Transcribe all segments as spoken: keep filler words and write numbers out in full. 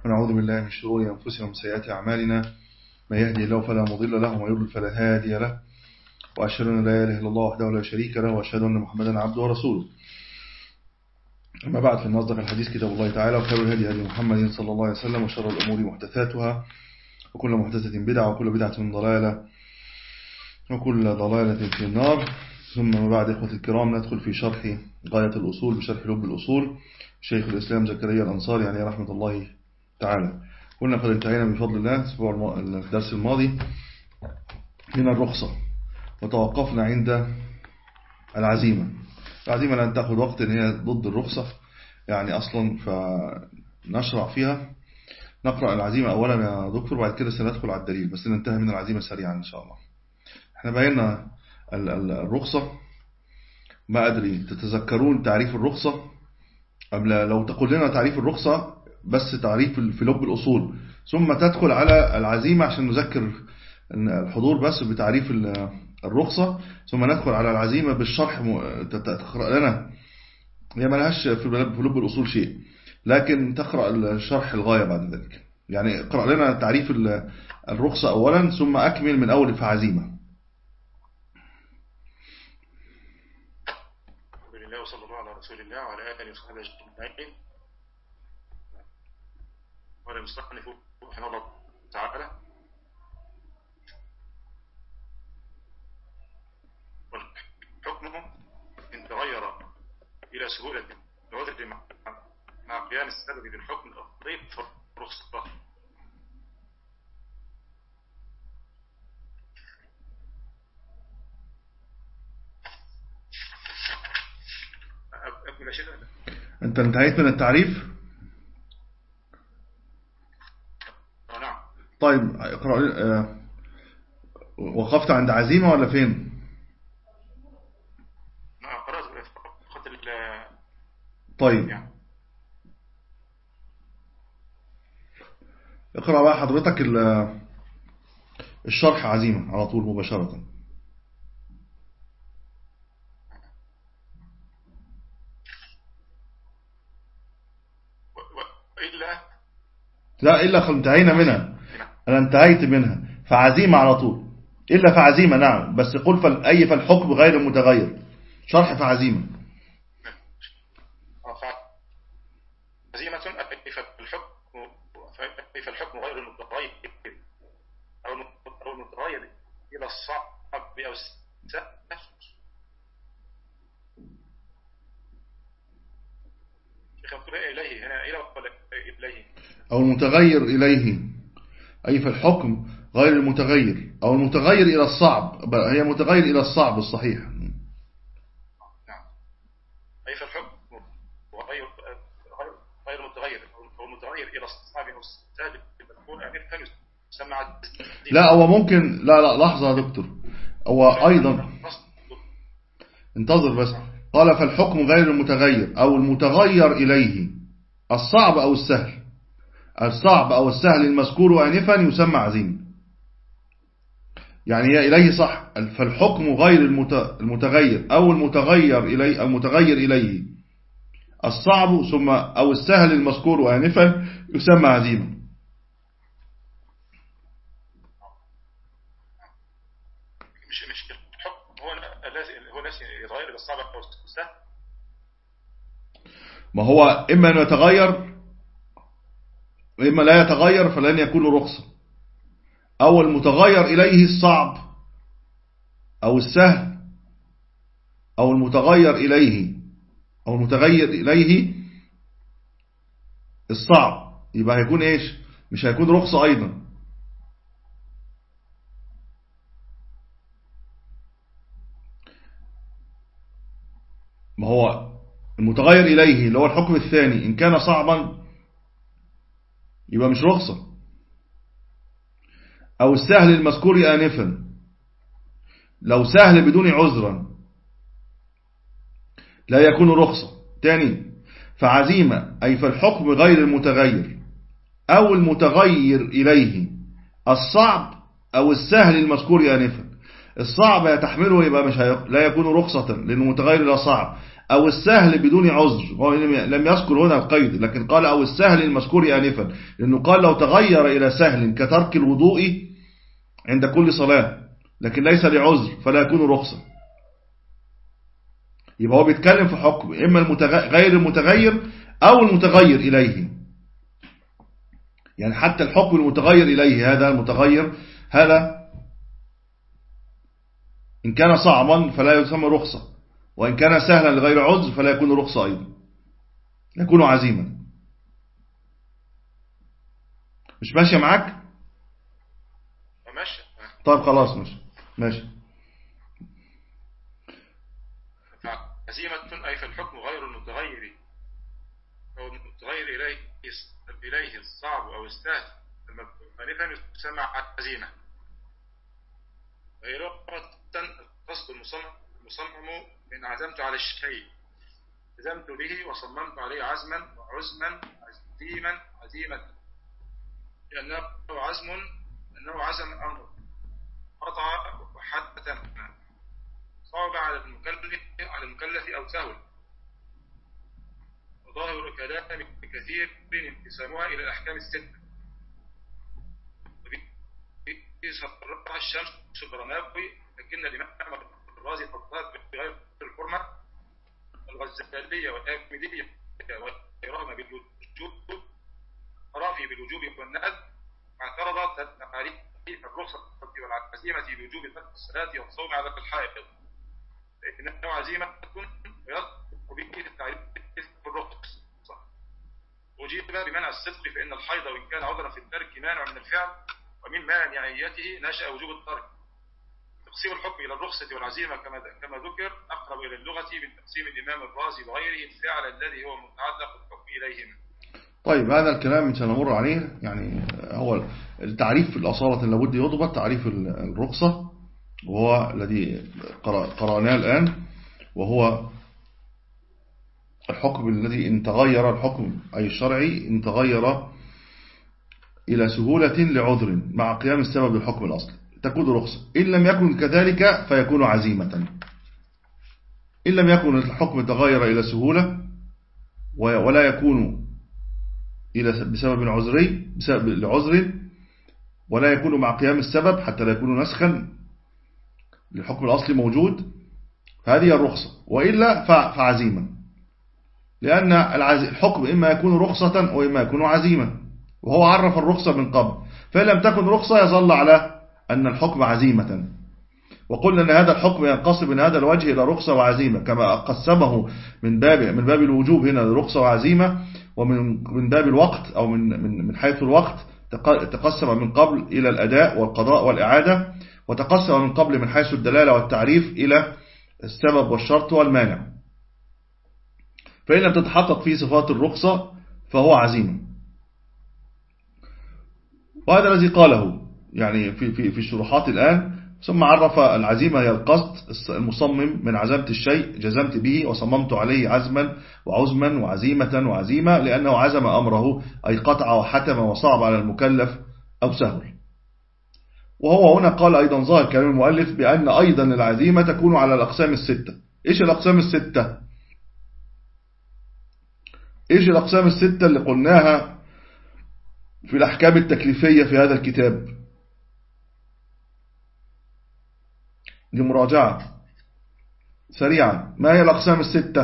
ونعوذ بالله من شرور أنفسنا ومن سيئات أعمالنا. من يهدي الله فلا مضل له ومن يضلل فلا هادي له، وأشهد أن لا إله إلا الله وحده لا شريك له، وأشهد أن محمدا عبده ورسوله. أما بعد، فإن أصدق الحديث كتاب الله تعالى، وخير الهدي هدي محمد صلى الله عليه وسلم، وشر الأمور محدثاتها، وكل محدثة بدعة، وكل بدعة ضلالة، وكل ضلالة في النار. ثم بعد، إخوة الكرام، ندخل في شرح غاية الأصول بشرح لب الأصول شيخ الإسلام زكريا الأنصاري عليه رحمة الله تعالى. قلنا قد انتهينا بفضل الله في الدرس الماضي من الرخصة، وتوقفنا عند العزيمة. العزيمة لن تأخذ وقت، إن هي ضد الرخصة يعني أصلا، فنشرع فيها. نقرأ العزيمة أولا يا دكتور، بعد كده سندخل على الدليل، بس ننتهي من العزيمة سريعا إن شاء الله. احنا بينا الرخصة، ما أدري تتذكرون تعريف الرخصة قبل؟ لو تقول لنا تعريف الرخصة بس تعريف في لب الأصول، ثم تدخل على العزيمة عشان نذكر الحضور بس بتعريف الرخصة، ثم ندخل على العزيمة بالشرح. تقرأ لنا، هي ما لهاش في لب الأصول شيء، لكن تقرأ الشرح الغاية بعد ذلك. يعني اقرأ لنا تعريف الرخصة أولا، ثم أكمل من أول في عزيمة. وصلى الله على رسول الله وعلى آله وصحبه أجمعين. قال المصنف رحمه الله تعالى: حكمه إن تغير إلى سهولة العذر مع قيام السبب بالحكم الأفضل فرخصة. أنت انتهيت من التعريف؟ نعم. طيب اقرأ. وقفت عند عزيمة ولا فين؟ نعم، قرأت. طيب يعني. اقرأ بقى حضرتك الشرح عزيمة على طول مباشرة. لا، إلا انتهينا منها، أنا انتهيت منها، فعزيمة على طول. إلا فعزيمة، نعم، بس قل فال... أي فالحكم غير متغير. شرح فعزيمة. عزيمة أي فالحكم أي فالحكم غير المتغير أو المتغير إلى الصعب أو السهل. إليه هنا إلى إليه أو المتغير إليه، أي فالحكم غير المتغير أو المتغير إلى الصعب. هي متغير إلى الصعب الصحيح. نعم، أي فالحكم غير غير متغير أو المتغير إلى الصعب أو السهل يكون أمير يسمى. لا، هو ممكن. لا لا لحظة يا دكتور، هو أيضا انتظر بس. قال فالحكم غير المتغير أو المتغير إليه الصعب أو السهل. الصعب أو السهل المذكور آنفا يسمى عزيمة. يعني هي إليه صح، فالحكم غير المتغير أو المتغير إليه المتغير إليه الصعب ثم أو السهل المذكور آنفا يسمى عزيمة. مش مش الحكم هو الذي هو الذي يتغير إلى الصعب أو السهل. ما هو إما أن يتغير وإما لا يتغير، فلن يكون رخصة. أو المتغير إليه الصعب أو السهل، أو المتغير إليه أو المتغير إليه الصعب، يبقى هيكون إيش؟ مش هيكون رخصة أيضا. ما هو المتغير إليه اللي هو الحكم الثاني إن كان صعبا يبقى مش رخصة. أو السهل المذكور آنفا، لو سهل بدون عذرا لا يكون رخصة. تاني، فعزيمة أي فالحكم غير المتغير أو المتغير إليه الصعب أو السهل المذكور آنفا. الصعب يتحمله يبقى مش لا يكون رخصة لأنه متغير إلى صعب، أو السهل بدون عذر. هو لم يذكر هنا القيد، لكن قال أو السهل المذكور آنفا، لأنه قال لو تغير إلى سهل كترك الوضوء عند كل صلاة لكن ليس لعذر فلا يكون رخصة. يبقى هو بيتكلم في حكم إما غير المتغير أو المتغير إليه. يعني حتى الحكم المتغير إليه، هذا المتغير هذا إن كان صعبا فلا يسمى رخصة، وإن كان سهلا لغير عذر فلا يكون رخصة أيضا، يكون عزيما. مش ماشية معاك؟ ماشي. طيب خلاص ماشي ماشي. عزيمة أي في الحكم غير المتغير أو المتغير إليه إليه الصعب أو السهل فنفهم يسمى عزيمة. غير قصد المصمم من عزمت على الشيء، عزمت به وصممت عليه عزما وعزما عزيما عزيمة، لأنه عزم أنه عزم أمر قطع وحتى صعب على المكلف على المكلف أو سهل. وظاهر كلام كثير انقسامها إلى الأحكام الستة. صرفها الشمس البرناوي، لكن الإمام الرازي فضلت بغير الحرمة الغزالية والآمدية وغيرهما بالوجوب رافي بالوجوب والندب، اعترضت التعريف الرخصة والعزيمة بوجوب ترك الصلاة والصوم على الحائض، لكنه عزيمة ويطلق به التعريف في الرخصة. وجيب بمنع الصدق، فإن الحيض وإن كان عذرا في الترك مانع من الفعل، ومن مانعيته نشأ وجوب الترك. تقسيم الحكم إلى الرخصة والعزيمة كما كما ذكر أقرب إلى اللغة من تقسيم الإمام الرازي وغيره الفعل الذي هو متعلق بالحكم إليهما. طيب هذا الكلام سنمر عليه. يعني هو التعريف في الأصالة لابد يضبط تعريف الرخصة، وهو الذي قرأناه الآن، وهو الحكم الذي إن تغير الحكم أي الشرعي إن تغير إلى سهولة لعذر مع قيام السبب للحكم الأصلي تكون رخصة. إن لم يكن كذلك فيكون عزيمة. إن لم يكن الحكم تغير إلى سهولة ولا يكون إلى بسبب عذري بسبب لعذر ولا يكون مع قيام السبب حتى لا يكون نسخا للحكم الأصلي موجود، فهذه الرخصة. وإلا فعزيمة، لأن الحكم إما يكون رخصة وإما يكون عزيمة، وهو عرف الرخصة من قبل، فإن لم تكن رخصة يظل على أن الحكم عزيمة. وقلنا أن هذا الحكم ينقسم من هذا الوجه إلى رخصة وعزيمة، كما قسمه من باب من باب الوجوب هنا رخصة وعزيمة، ومن من باب الوقت أو من من من حيث الوقت تقسم من قبل إلى الأداء والقضاء والإعادة، وتقسم من قبل من حيث الدلالة والتعريف إلى السبب والشرط والمانع. فإن لم تتحقق فيه صفات الرخصة فهو عزيمة. وهذا الذي قاله يعني في في في الشروحات الآن. ثم عرف العزيمة هي القصد المصمم من عزمت الشيء جزمت به وصممت عليه عزما وعزما وعزيمة وعزيمة، لأنه عزم أمره أي قطع وحتم وصعب على المكلف أو سهل. وهو هنا قال أيضا ظاهر كلام المؤلف بأن أيضا العزيمة تكون على الأقسام الستة. إيش الأقسام الستة؟ إيش الأقسام الستة اللي قلناها في الأحكام التكليفية في هذا الكتاب؟ لمراجعة سريعا، ما هي الأقسام الستة؟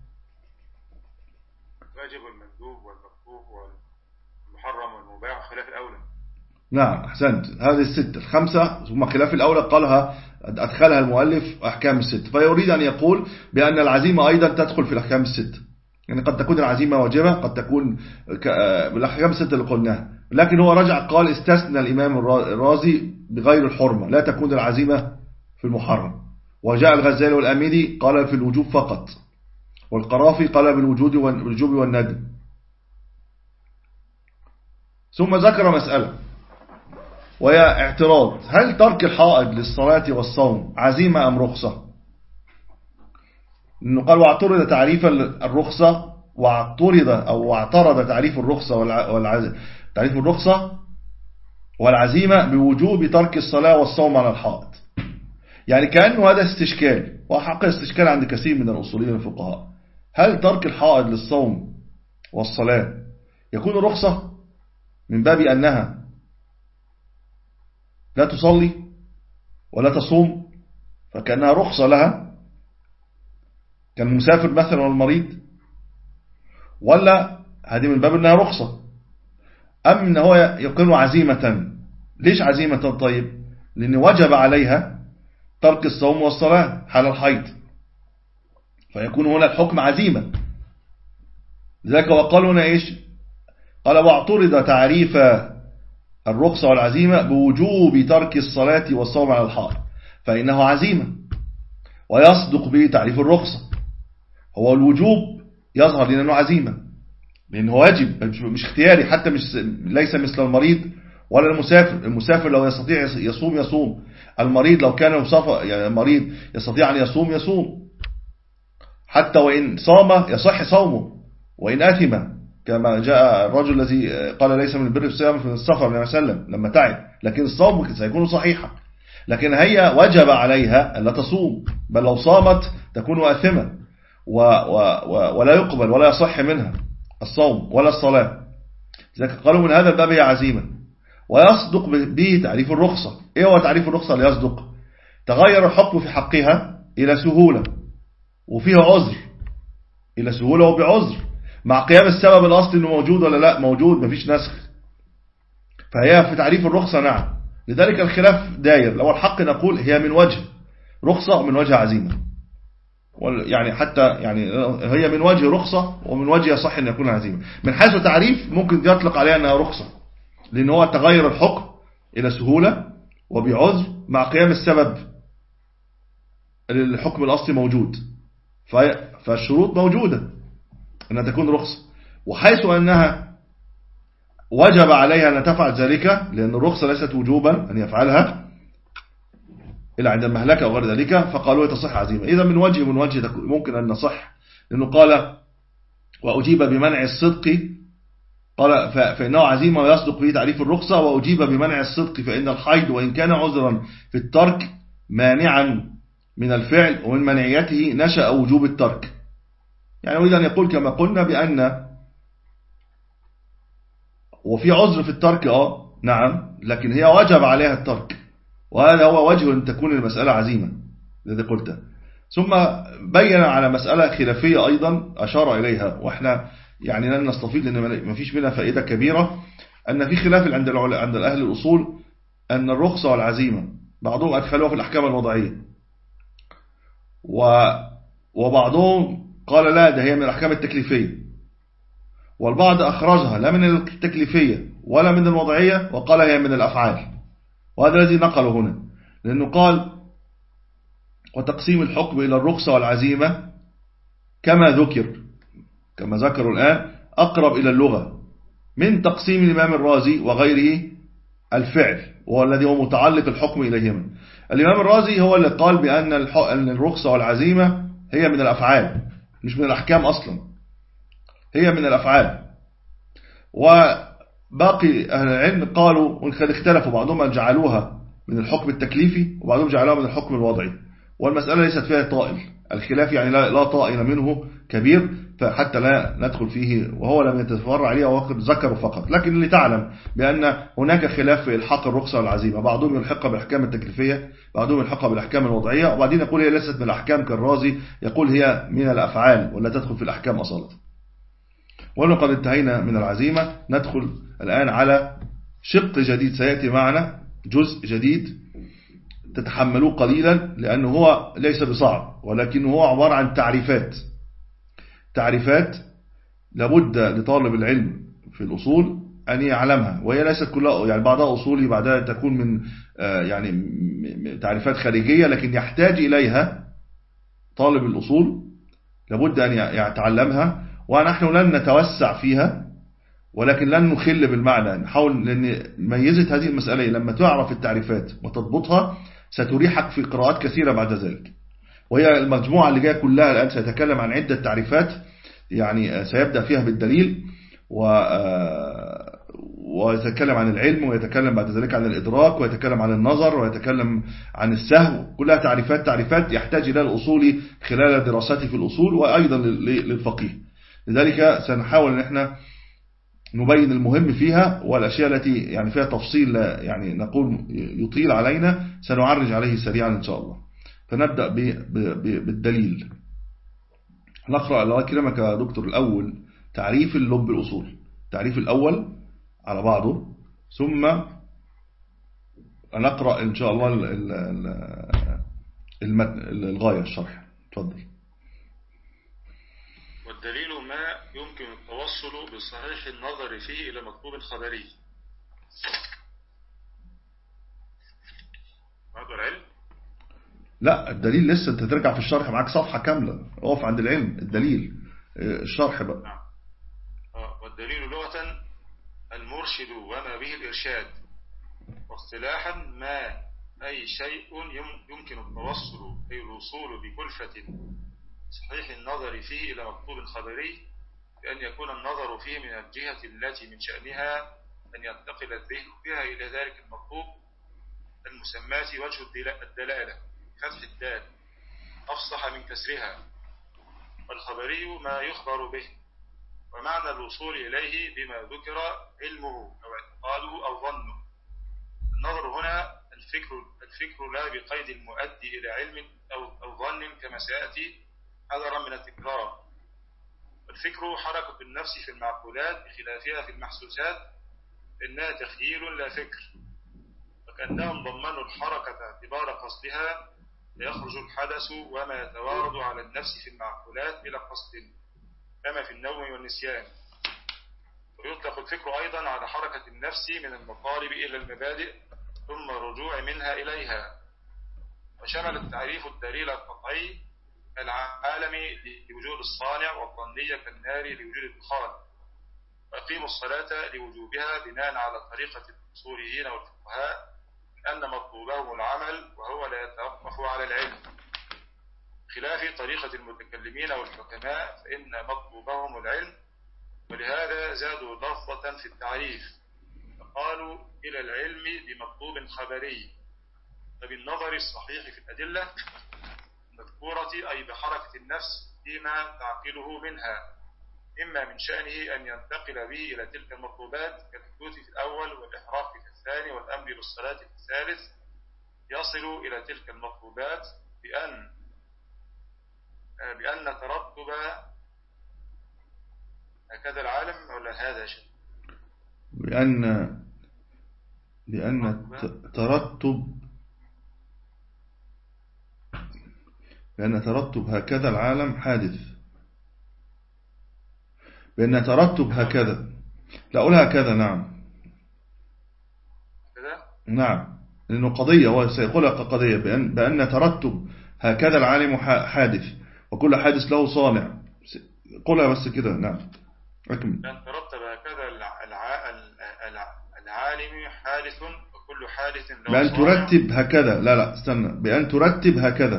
الواجب والمندوب والمكروه والمحرم والمباح خلاف الأولى. نعم أحسنت، هذه الستة الخمسة ثم خلاف الأولى قالها أدخلها المؤلف أحكام الستة. فيريد أن يقول بأن العزيمة أيضا تدخل في الأحكام الستة. يعني قد تكون العزيمة واجبة، قد تكون بالأحكام الستة اللي قلناها، لكن هو رجع قال استثنى الإمام الرازي بغير الحرمة، لا تكون العزيمة في المحرم. وجاء الغزالي والآمدي قال في الوجوب فقط، والقرافي قال بالوجود والوجوب والندب. ثم ذكر مسألة وهي اعتراض: هل ترك الحائض للصلاة والصوم عزيمة أم رخصة؟ إنه قال واعترض تعريف الرخصة واعترض أو واعترض تعريف الرخصة والعز... تعريف الرخصة والعزيمة بوجوب ترك الصلاة والصوم على الحائض. يعني كأنه هذا استشكال، وحق الاستشكال عند كثير من الأصوليين الفقهاء. هل ترك الحائض للصوم والصلاة يكون رخصة من باب أنها لا تصلي ولا تصوم فكأنها رخصة لها كالمسافر مثلا والمريض، ولا هذه من باب أنها رخصة، أم أن هو يكون عزيمة؟ ليش عزيمة؟ طيب لأن وجب عليها ترك الصوم والصلاة حال الحيض، فيكون هنا الحكم عزيمة. لذلك وقالوا هنا إيش؟ قال واعترض تعريف الرخصة والعزيمة بوجوب ترك الصلاة والصوم على الحائض فإنه عزيمة، ويصدق به تعريف الرخصة. هو الوجوب يظهر لأنه عزيمة، لأنه واجب مش اختياري، حتى مش ليس مثل المريض ولا المسافر. المسافر لو يستطيع يصوم يصوم، المريض لو كان مسافر يعني المريض يستطيع أن يصوم يصوم، حتى وإن صام يصح صومه وإن آثم، كما جاء الرجل الذي قال ليس من البر الصيام في السفر النبي صلى الله عليه وسلم لما تعب، لكن الصوم سيكون صحيحا. لكن هي وجب عليها ألا تصوم، بل لو صامت تكون آثمة و و و ولا يقبل ولا يصح منها الصوم ولا الصلاة. لذلك قالوا من هذا الباب هي عزيمة، ويصدق به تعريف الرخصة. إيه هو تعريف الرخصة اللي يصدق؟ تغير الحكم في حقها إلى سهولة وفيها عذر، إلى سهولة وبعذر، مع قيام السبب الأصلي إنه موجود ولا لا موجود، مفيش نسخ، فهي في تعريف الرخصة نعم. لذلك الخلاف داير، لو الحق نقول هي من وجه رخصة ومن وجه عزيمة، يعني حتى يعني هي من وجه رخصة ومن وجه يصح أن يكون عزيمة. من حيث تعريف ممكن يطلق عليها أنها رخصة، لأن هو تغير الحكم إلى سهولة وبعذر مع قيام السبب الحكم الأصلي موجود، فالشروط موجودة أنها تكون رخصة. وحيث أنها وجب عليها أن تفعل ذلك، لأن الرخصة ليست وجوبا أن يفعلها إلا عند المهلكة أو غير ذلك، فقالوا تصح عزيمة. إذا من وجه من وجه ممكن أن نصح، لأنه قال وأجيب بمنع الصدق، قال فإنه عزيمة ويصدق به تعريف الرخصة. وأجيب بمنع الصدق فإن الحيض وإن كان عذرا في الترك مانعا من الفعل، ومن منعيته نشأ وجوب الترك. يعني أريد أن يقول كما قلنا بأن وفي عذر في الترك آه نعم، لكن هي وجب عليها الترك، وهذا هو وجه أن تكون المسألة عزيمة الذي قلته. ثم بين على مسألة خلافية أيضا أشار إليها، وإحنا يعني لن نستفيد لأن ما فيش منها فائدة كبيرة، أن في خلاف عند عند الأهل الأصول أن الرخصة والعزيمة بعضهم أدخلوها في الأحكام الوضعية، وبعضهم قال لا ده هي من الأحكام التكليفية، والبعض أخرجها لا من التكليفية ولا من الوضعية وقال هي من الأفعال. وهذا الذي نقله هنا، لأنه قال وتقسيم الحكم إلى الرخصة والعزيمة كما ذكر كما ذكروا الآن أقرب إلى اللغة من تقسيم الإمام الرازي وغيره الفعل، وهو الذي هو متعلق الحكم إليهما. الإمام الرازي هو اللي قال بأن الرخصة والعزيمة هي من الأفعال مش من الأحكام أصلا، هي من الأفعال. وباقي أهل العلم قالوا وقد اختلفوا، بعضهم جعلوها من الحكم التكليفي وبعضهم جعلوها من الحكم الوضعي، والمسألة ليست فيها طائل، الخلاف يعني لا, لا طائل منه كبير فحتى لا ندخل فيه، وهو لم يتفرع عليه وقد ذكروا فقط. لكن اللي تعلم بأن هناك خلاف في إلحاق الرخصة والعزيمة، بعضهم يلحقها بالأحكام التكليفية، بعضهم يلحقها بالأحكام الوضعية، وبعدين يقول هي ليست من الأحكام كالرازي يقول هي من الأفعال ولا تدخل في الأحكام أصالة. ولقد انتهينا من العزيمة، ندخل الآن على شق جديد سيأتي معنا، جزء جديد تتحملوه قليلا لأنه هو ليس بصعب، ولكن هو عبارة عن تعريفات تعريفات لابد لطالب العلم في الأصول أن يعلمها، وهي ليست كلها يعني بعضها أصولي بعدها تكون من يعني تعريفات خارجية، لكن يحتاج إليها طالب الأصول لابد أن يتعلمها. ونحن لن نتوسع فيها ولكن لن نخل بالمعنى، نحاول لأن ميزة هذه المسألة لما تعرف التعريفات وتضبطها ستريحك في قراءات كثيرة بعد ذلك. وهي المجموعة اللي جاية كلها الآن سيتكلم عن عدة تعريفات، يعني سيبدأ فيها بالدليل ويتكلم عن العلم، ويتكلم بعد ذلك عن الإدراك، ويتكلم عن النظر، ويتكلم عن السهو. كلها تعريفات تعريفات يحتاج إلى الأصولي خلال دراسته في الأصول، وأيضا للفقيه. لذلك سنحاول أن احنا نبين المهم فيها، والأشياء التي يعني فيها تفصيل يعني نقول يطيل علينا سنعرج عليه سريعا إن شاء الله. فنبدأ بالدليل. نقرأ الله كلامك يا دكتور الأول تعريف اللب الأصول، تعريف الأول على بعضه، ثم نقرأ إن شاء الله المتن الغاية الشرح. تفضل. والدليل ما يمكن التوصل بصحيح النظر فيه إلى مطلوب خبري. هذا العلم؟ لا، الدليل لسه، انت ترجع في الشرح معاك صفحة كاملة، اقف عند العلم. الدليل الشرح بقى. نعم. والدليل لغة المرشد وما به الإرشاد، واصطلاحا ما أي شيء يمكن التوصل أي الوصول بكلفة صحيح النظر فيه إلى مطلوب خبري، بأن يكون النظر فيه من الجهة التي من شأنها أن ينتقل الذهن بها إلى ذلك المطلوب المسمات وجه الدلالة فتح الدال أفصح من كسرها. والخبري ما يخبر به، ومعنى الوصول إليه بما ذكر علمه أو اعتقاده أو ظنه. النظر هنا الفكر, الفكر لا بقيد المؤدي إلى علم أو, أو ظن كما سيأتي حذرا من التكرار. الفكر حركة النفس في المعقولات بخلافها في المحسوسات، إنها تخيل لا فكر، وكأنهم ضمنوا الحركة اعتبار قصدها، فيخرج الحدث وما يتوارد على النفس في المعقولات بلا قصد كما في النوم والنسيان. ويطلق الفكر أيضا على حركة النفس من المطالب إلى المبادئ ثم الرجوع منها إليها. وشمل التعريف الدليل القطعي العالمي لوجود الصانع، والظنية كالنار لوجود الدخان. وأقيموا الصلاة لوجوبها بناء على طريقة الأصوليين والفقهاء أن مطلوبهم العمل وهو لا يتوقف على العلم، خلاف طريقة المتكلمين والحكماء فإن مطلوبهم العلم. ولهذا زادوا لفظة في التعريف فقالوا إلى العلم بمطلوب خبري، فبالنظر الصحيح في الأدلة المذكورة أي بحركة النفس فيما تعقله منها، إما من شأنه أن ينتقل به إلى تلك المطلوبات كالحدوث في الأول والإحراق في الثاني والأمر بالصلاة في الثالث، يصل إلى تلك المطلوبات بأن بأن ترتب هكذا العالم ولا هذا شيء بأن بأن ترتب بأن ترتب هكذا العالم حادث، بأن ترتب هكذا، لا أقول هكذا. نعم كده؟ نعم، لأنه قضية، هو سيقولها كقضية، بأن, بأن ترتب هكذا العالم حادث وكل حادث له صانع. قولها بس كده. نعم أكمل. بأن ترتب هكذا العالم حادث وكل حادث له صانع. بأن ترتب هكذا، لا لا استنى، بأن ترتب هكذا،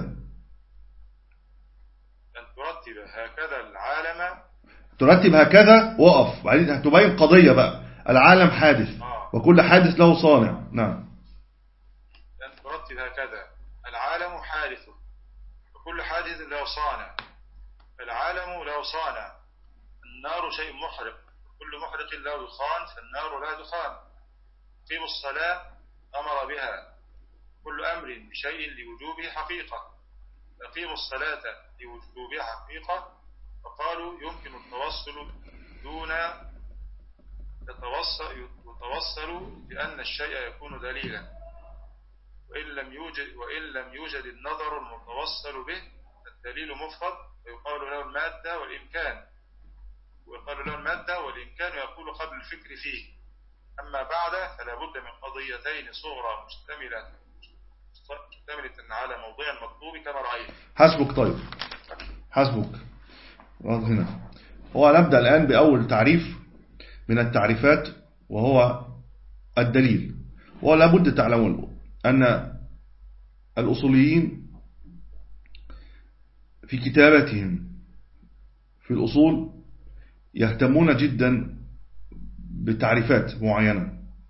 بأن ترتب هكذا العالم، ترتب هكذا وقف، بعدين هتبين قضية بقى. العالم حادث آه. وكل حادث له صانع. نعم. بأن ترتب هكذا العالم حادث وكل حادث له صانع. العالم له صانع، النار شيء محرق، كل محرق له دخان، فالنار لا دخان. قيم الصلاة أمر بها، كل أمر بشيء لوجوبه حقيقة، فقيم الصلاة لوجوبها حقيقة. فقالوا يمكن التوصل دون يتوصل, يتوصل بأن الشيء يكون دليلا، وإن لم يوجد, وإن لم يوجد النظر المتوصل به الدليل مفرد، ويقال له المادة والإمكان ويقال له المادة والإمكان ويقول قبل الفكر فيه. أما بعد فلا بد من قضيتين صغرى مشتملة مشتملة على موضوع المطلوب كما رأيت. حسبك. طيب حسبك. هنا هو نبدأ الآن بأول تعريف من التعريفات وهو الدليل. ولا بد تعلمون أن الأصوليين في كتابتهم في الأصول يهتمون جدا بتعريفات معينة،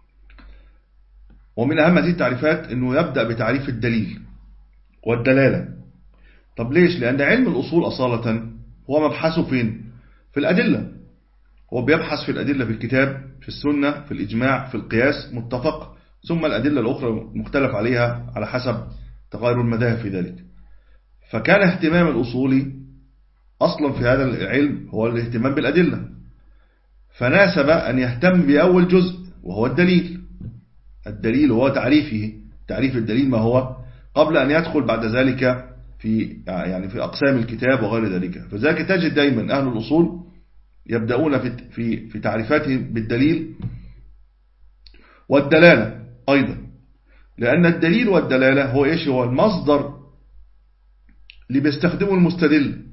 ومن أهم هذه التعريفات أنه يبدأ بتعريف الدليل والدلالة. طب ليش؟ لأن علم الأصول أصالة هو مبحثه فين؟ في الأدلة. هو بيبحث في الأدلة في الكتاب، في السنة، في الإجماع، في القياس متفق، ثم الأدلة الأخرى مختلف عليها على حسب تغير المذاهب في ذلك. فكان اهتمام الأصولي أصلا في هذا العلم هو الاهتمام بالأدلة، فناسب أن يهتم بأول جزء وهو الدليل. الدليل هو تعريفه، تعريف الدليل ما هو، قبل أن يدخل بعد ذلك في يعني في أقسام الكتاب وغير ذلك. فذلك تجد دايما أهل الأصول يبدأون في في في تعريفاتهم بالدليل والدلالة أيضا، لأن الدليل والدلالة هو إيش؟ هو المصدر اللي بيستخدمه المستدل.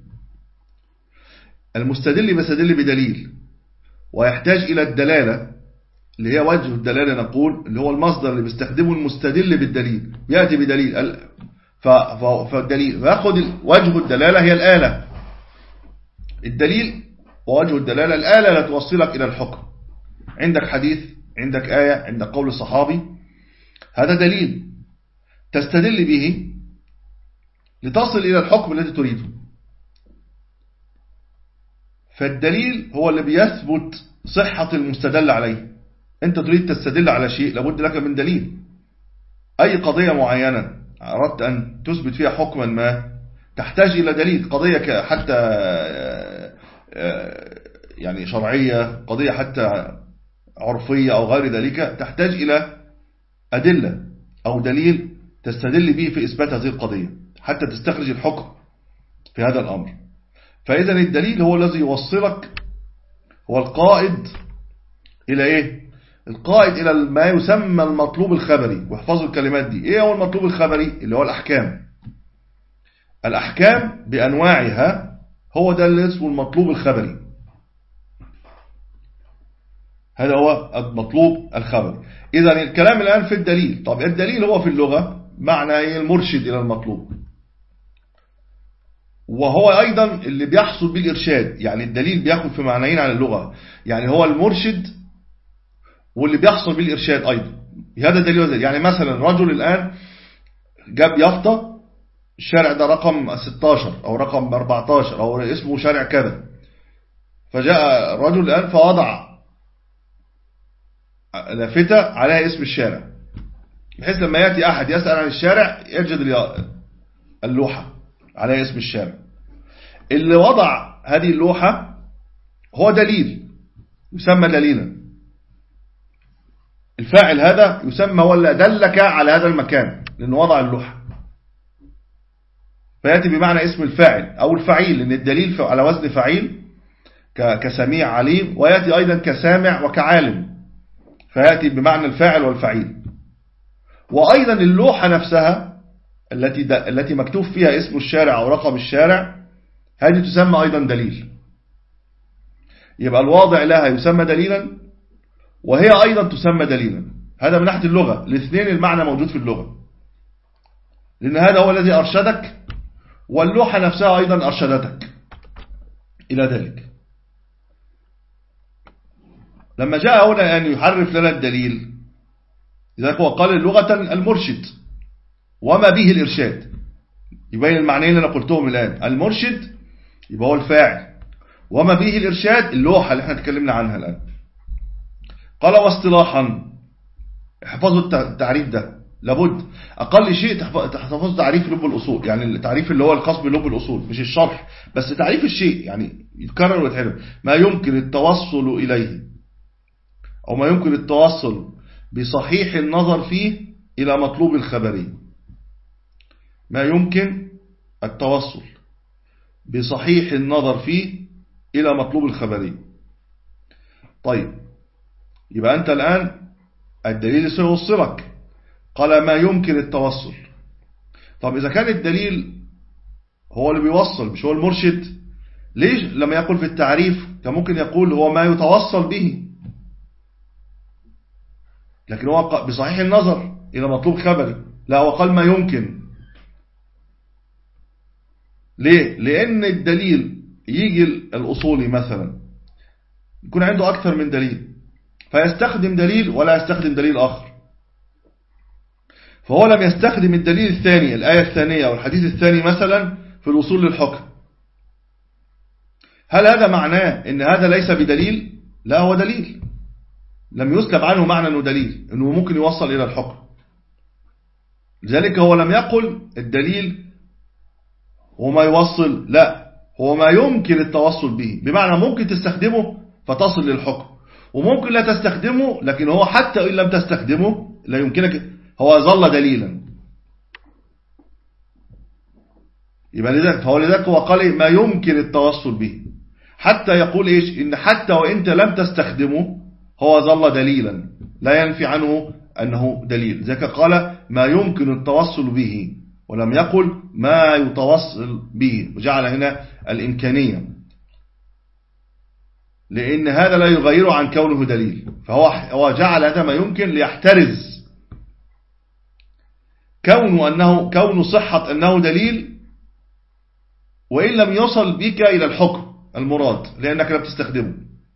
المستدل بيستدل بدليل ويحتاج إلى الدلالة اللي هي وجه الدلالة، نقول اللي هو المصدر اللي بيستخدمه المستدل بالدليل، يأتي بدليل فالدليل فيأخذ وجه الدلالة هي الآلة. الدليل ووجه الدلالة الآلة لا توصلك إلى الحكم. عندك حديث، عندك آية، عندك قول الصحابي، هذا دليل تستدل به لتصل إلى الحكم الذي تريده. فالدليل هو اللي بيثبت صحة المستدل عليه. أنت تريد تستدل على شيء لابد لك من دليل. أي قضية معينة أردت أن تثبت فيها حكما ما تحتاج إلى دليل. قضية حتى يعني شرعية، قضية حتى عرفية أو غير ذلك، تحتاج إلى أدلة أو دليل تستدل به في إثبات هذه القضية حتى تستخرج الحكم في هذا الأمر. فإذا الدليل هو الذي يوصلك، هو القائد إلى إيه؟ القائد إلى ما يسمى المطلوب الخبري. واحفظوا الكلمات دي. إيه هو المطلوب الخبري؟ اللي هو الأحكام. الأحكام بأنواعها هو ده اللي اسمه المطلوب الخبري. هذا هو المطلوب الخبري. إذا الكلام الآن في الدليل. طب الدليل هو في اللغة معنى المرشد إلى المطلوب، وهو أيضا اللي بيحصل بالإرشاد. يعني الدليل بياخد في معنيين على اللغة، يعني هو المرشد واللي بيحصل بالإرشاد أيضا. هذا دليل وزيل. يعني مثلا رجل الآن جاب يافطة، الشارع ده رقم ستاشر أو رقم أربعتاشر أو اسمه شارع كذا، فجاء الرجل الآن فوضع لافتة عليها اسم الشارع، بحيث لما يأتي أحد يسأل عن الشارع يجد اللوحة عليها اسم الشارع. اللي وضع هذه اللوحة هو دليل، يسمى دليلا. الفاعل هذا يسمى ولا دلك على هذا المكان لأنه وضع اللوحة، فيأتي بمعنى اسم الفاعل أو الفعيل، لأن الدليل على وزن فعيل كسميع عليم، ويأتي أيضا كسامع وكعالم، فيأتي بمعنى الفاعل والفعيل. وأيضا اللوحة نفسها التي التي مكتوب فيها اسم الشارع أو رقم الشارع، هذه تسمى أيضا دليل. يبقى الواضع لها يسمى دليلا، وهي أيضا تسمى دليلا. هذا من ناحية اللغة، الاثنين المعنى موجود في اللغة، لأن هذا هو الذي أرشدك، واللوحة نفسها أيضا أرشدتك إلى ذلك. لما جاء هنا أن يحرف لنا الدليل، لذلك هو قال اللغة المرشد وما به الإرشاد، يبين المعنيين اللي أنا قلتهم الآن. المرشد يبقى هو الفاعل، وما به الإرشاد اللوحة اللي احنا تكلمنا عنها الآن. قال واصطلاحا، احفظوا التعريف ده لابد، أقل شيء تحفظوا تعريف لب الأصول، يعني التعريف اللي هو الخاص بلب الأصول، مش الشرح بس، تعريف الشيء يعني يتكرر ويتحرر. ما يمكن التوصل إليه أو ما يمكن التوصل بصحيح النظر فيه إلى مطلوب الخبري. ما يمكن التوصل بصحيح النظر فيه إلى مطلوب الخبري. طيب، يبقى أنت الآن الدليل سيوصلك. قال ما يمكن التوصل. طب إذا كان الدليل هو اللي بيوصل مش هو المرشد، ليش لما يقول في التعريف كان ممكن يقول هو ما يتوصل به، لكن هو بصحيح النظر إلى مطلوب خبري؟ لا، هو قال ما يمكن. ليه؟ لأن الدليل يجي الأصولي مثلا يكون عنده أكثر من دليل، فيستخدم دليل ولا يستخدم دليل آخر. فهو لم يستخدم الدليل الثاني، الآية الثانية أو الحديث الثاني مثلا في الوصول للحكم. هل هذا معناه ان هذا ليس بدليل؟ لا، هو دليل، لم يسلب عنه معنى انه دليل، انه ممكن يوصل الى الحكم. لذلك هو لم يقل الدليل وما يوصل، لا، هو ما يمكن التوصل به، بمعنى ممكن تستخدمه فتصل للحكم، وممكن لا تستخدمه، لكن هو حتى إن لم تستخدمه لا يمكنك، هو ظل دليلا. يبقى لذلك فهو لذلك هو قال ما يمكن التوصل به، حتى يقول إيش؟ إن حتى وإنت لم تستخدمه هو ظل دليلا، لا ينفي عنه أنه دليل. ذلك قال ما يمكن التوصل به، ولم يقل ما يتوصل به، وجعل هنا الإمكانية، لأن هذا لا يغير عن كونه دليل. فهو هو جعل هذا ما يمكن ليحترز كونه أنه كون صحة أنه دليل، وإن لم يصل بك إلى الحكم المراد لأنك لم تستخدمه.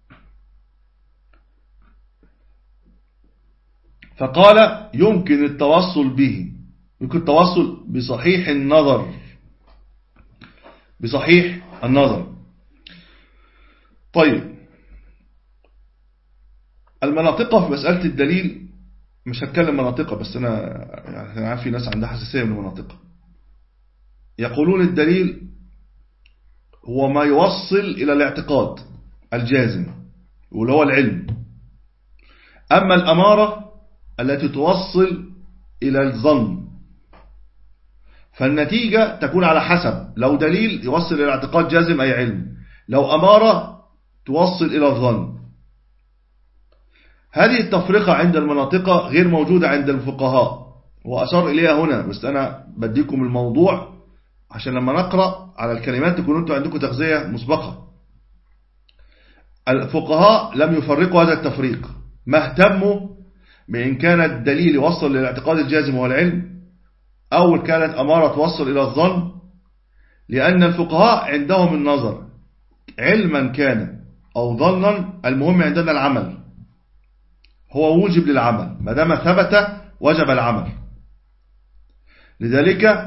فقال يمكن التوصل به، يمكن التوصل بصحيح النظر، بصحيح النظر. طيب، المناطق في مسألة الدليل، مش هتكلم مناطق، بس أنا يعني أنا عارف في ناس عندها حساسية من المناطق. يقولون الدليل هو ما يوصل إلى الاعتقاد الجازم واللي هو العلم، أما الأمارة التي توصل إلى الظن، فالنتيجة تكون على حسب، لو دليل يوصل إلى اعتقاد جازم أي علم، لو أمارة توصل إلى الظن. هذه التفرقة عند المناطق غير موجودة عند الفقهاء، وأشار إليها هنا، بس أنا بديكم الموضوع عشان لما نقرأ على الكلمات تكونوا أنتم عندكم تغذية مسبقة. الفقهاء لم يفرقوا هذا التفريق، ما اهتموا بإن كان الدليل يوصل للاعتقاد الجازم والعلم أو كانت أمارة توصل إلى الظن، لأن الفقهاء عندهم النظر علما كان أو ظنا، المهم عندنا العمل، هو موجب للعمل، ما دام ثبت وجب العمل. لذلك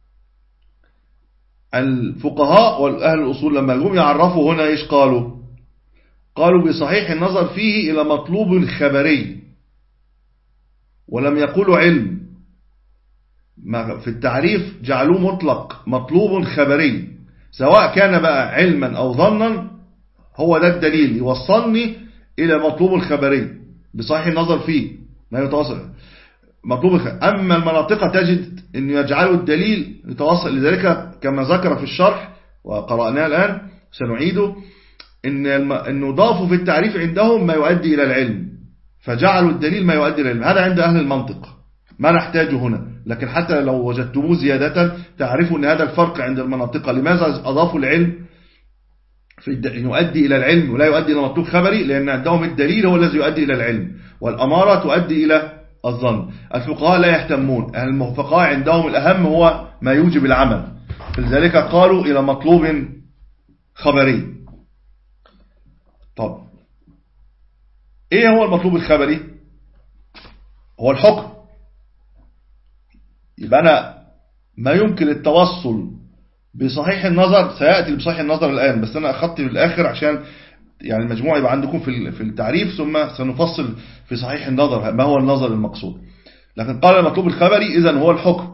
الفقهاء والأهل الأصول لما جم يعرفوا هنا إيش قالوا؟ قالوا بصحيح النظر فيه إلى مطلوب خبري، ولم يقولوا علم. في التعريف جعلوه مطلق مطلوب خبري، سواء كان بقى علما أو ظنا، هو ده الدليل يوصلني إلى مطلوب خبري بصحيح النظر فيه ما يتوصل مطلوب الخبري. أما المناطق تجد أن يجعلوا الدليل يتوصل، لذلك كما ذكر في الشرح وقرأناه الآن سنعيده، إن أنه ضافوا في التعريف عندهم ما يؤدي إلى العلم، فجعلوا الدليل ما يؤدي إلى العلم. هذا عند أهل المنطق ما نحتاجه هنا، لكن حتى لو وجدتموه زيادة تعرفوا أن هذا الفرق عند المناطق. لماذا أضافوا العلم في يؤدي إلى العلم ولا يؤدي إلى مطلوب خبري؟ لأن عندهم الدليل هو الذي يؤدي إلى العلم، والأمارة تؤدي إلى الظن. الفقهاء لا يهتمون، الفقهاء عندهم الأهم هو ما يوجب العمل، فلذلك قالوا إلى مطلوب خبري. طب إيه هو المطلوب الخبري؟ هو الحكم. يبقى أنا ما يمكن التوصل بصحيح النظر، سيأتي بصحيح النظر الآن، بس أنا أخذت في الآخر عشان يعني المجموع يبقى عندكم في في التعريف، ثم سنفصل في صحيح النظر ما هو النظر المقصود. لكن قال المطلوب الخبري إذن هو الحكم.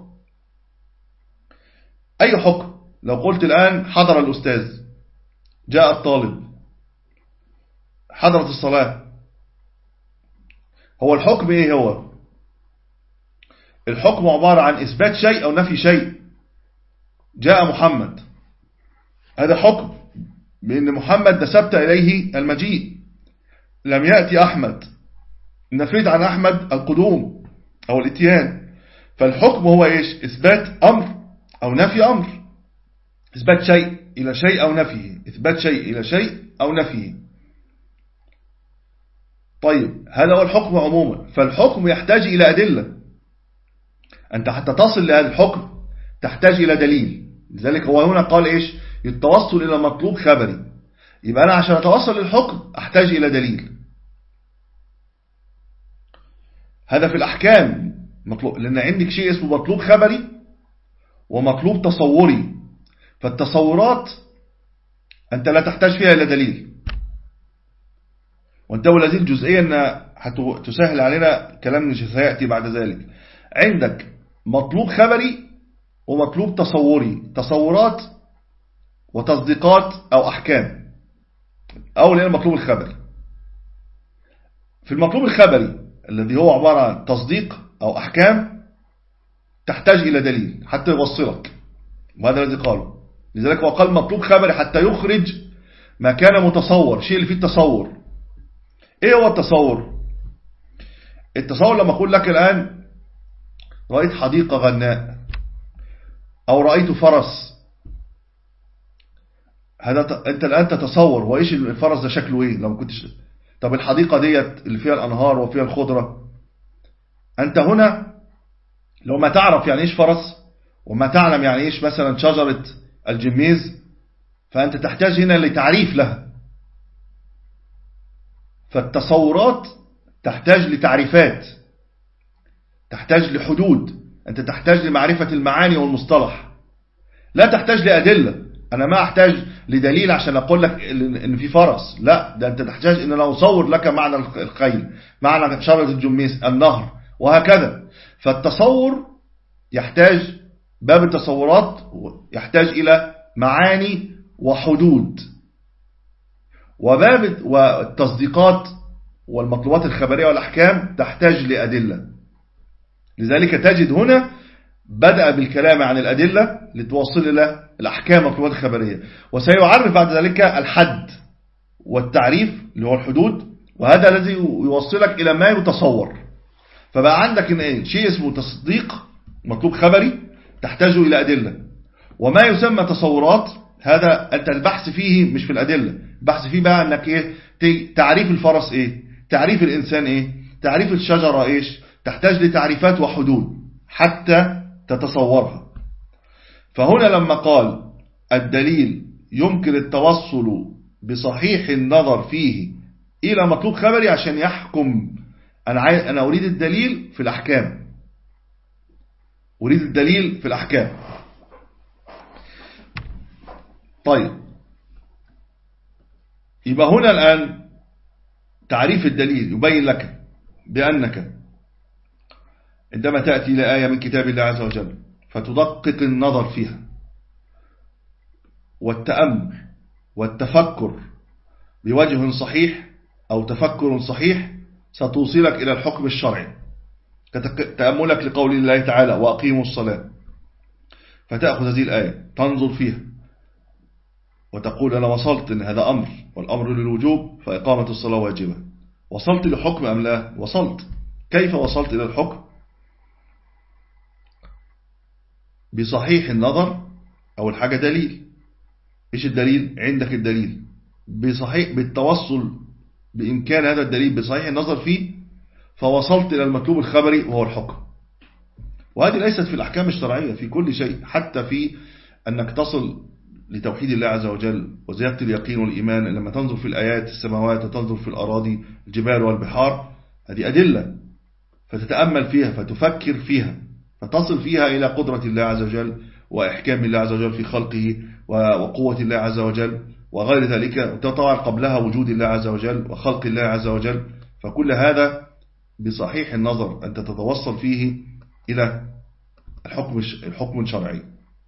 أي حكم؟ لو قلت الآن حضر الأستاذ، جاء الطالب، حضرت الصلاة، هو الحكم إيه هو؟ الحكم عبارة عن إثبات شيء أو نفي شيء. جاء محمد، هذا حكم بأن محمد نسبت إليه المجيء. لم يأتي أحمد، نفيت عن أحمد القدوم أو الاتيان. فالحكم هو إيش؟ إثبات أمر أو نفي أمر، إثبات شيء إلى شيء أو نفيه، إثبات شيء إلى شيء أو نفيه. طيب هذا هو الحكم عموما. فالحكم يحتاج إلى أدلة، أنت حتى تصل لهذا الحكم تحتاج إلى دليل. لذلك هو هنا قال إيش؟ التوصل إلى مطلوب خبري. يبقى أنا عشان أتوصل للحكم أحتاج إلى دليل. هذا في الأحكام مطلوب، لأن عندك شيء اسمه مطلوب خبري ومطلوب تصوري. فالتصورات أنت لا تحتاج فيها إلى دليل، وانتبهوا لهذه الجزئية أن هتسهل علينا كلام سيأتي بعد ذلك. عندك مطلوب خبري ومطلوب تصوري، تصورات وتصديقات أو أحكام، أو لأن المطلوب الخبري. في المطلوب الخبري الذي هو عبارة عن تصديق أو أحكام تحتاج إلى دليل حتى يوصلك، وهذا الذي قاله. لذلك هو قال مطلوب خبري حتى يخرج ما كان متصور، شيء اللي فيه التصور. إيه هو التصور؟ التصور لما أقول لك الآن رأيت حديقة غناء أو رأيت فرس، هذا أنت الآن تتصور وإيش الفرس ده شكله إيه لو كنتش. طب الحديقة ديت اللي فيها الأنهار وفيها الخضرة، أنت هنا لو ما تعرف يعني إيش فرس وما تعلم يعني إيش مثلا شجرة الجميز، فأنت تحتاج هنا لتعريف لها. فالتصورات تحتاج لتعريفات، تحتاج لحدود، أنت تحتاج لمعرفة المعاني والمصطلح، لا تحتاج لأدلة. أنا ما أحتاج لدليل عشان أقول لك إن في فرس، لا، ده أنت تحتاج إن أنا أصور لك معنى الخيل، معنى شجرة الجميز، النهر، وهكذا. فالتصور يحتاج، باب التصورات يحتاج إلى معاني وحدود، وباب التصديقات والمطلوبات الخبرية والأحكام تحتاج لأدلة. لذلك تجد هنا بدأ بالكلام عن الأدلة لتوصل إلى الأحكام والمطلوبات الخبرية، وسيعرف بعد ذلك الحد والتعريف اللي هو الحدود، وهذا الذي يوصلك إلى ما يتصور. فبقى عندك إن إيه؟ شيء اسمه تصديق مطلوب خبري تحتاج إلى أدلة، وما يسمى تصورات هذا أنت البحث فيه مش في الأدلة، البحث فيه بقى أنك إيه؟ تعريف الفرس إيه، تعريف الإنسان إيه، تعريف الشجرة إيش، تحتاج لتعريفات وحدود حتى تتصورها. فهنا لما قال الدليل يمكن التوصل بصحيح النظر فيه إلى مطلوب خبري عشان يحكم، أنا أنا أريد الدليل في الأحكام، أريد الدليل في الأحكام. طيب، يبقى هنا الآن تعريف الدليل يبين لك بأنك عندما تأتي إلى آية من كتاب الله عز وجل فتدقق النظر فيها والتأمل والتفكر بوجه صحيح أو تفكر صحيح ستوصلك إلى الحكم الشرعي، كتأملك لقول الله تعالى وأقيموا الصلاة، فتأخذ هذه الآية تنظر فيها وتقول أنا وصلت إن هذا أمر، والأمر للوجوب فإقامة الصلاة واجبة. وصلت لحكم أم لا؟ وصلت. كيف وصلت إلى الحكم؟ بصحيح النظر. أول حاجة دليل. إيش الدليل؟ عندك الدليل بصحيح بالتوصل بإمكان هذا الدليل بصحيح النظر فيه، فوصلت إلى المطلوب الخبري وهو الحكم. وهذه ليست في الأحكام الشرعية، في كل شيء، حتى في أنك تصل لتوحيد الله عز وجل وزيادة اليقين والإيمان. لما تنظر في الآيات السماوات وتنظر في الأراضي الجبال والبحار، هذه أدلة فتتأمل فيها فتفكر فيها فتصل فيها إلى قدرة الله عز وجل وإحكام الله عز وجل في خلقه وقوة الله عز وجل وغير ذلك، وطبعا قبلها وجود الله عز وجل وخلق الله عز وجل. فكل هذا بصحيح النظر أنت تتوصل فيه إلى الحكم الحكم الشرعي.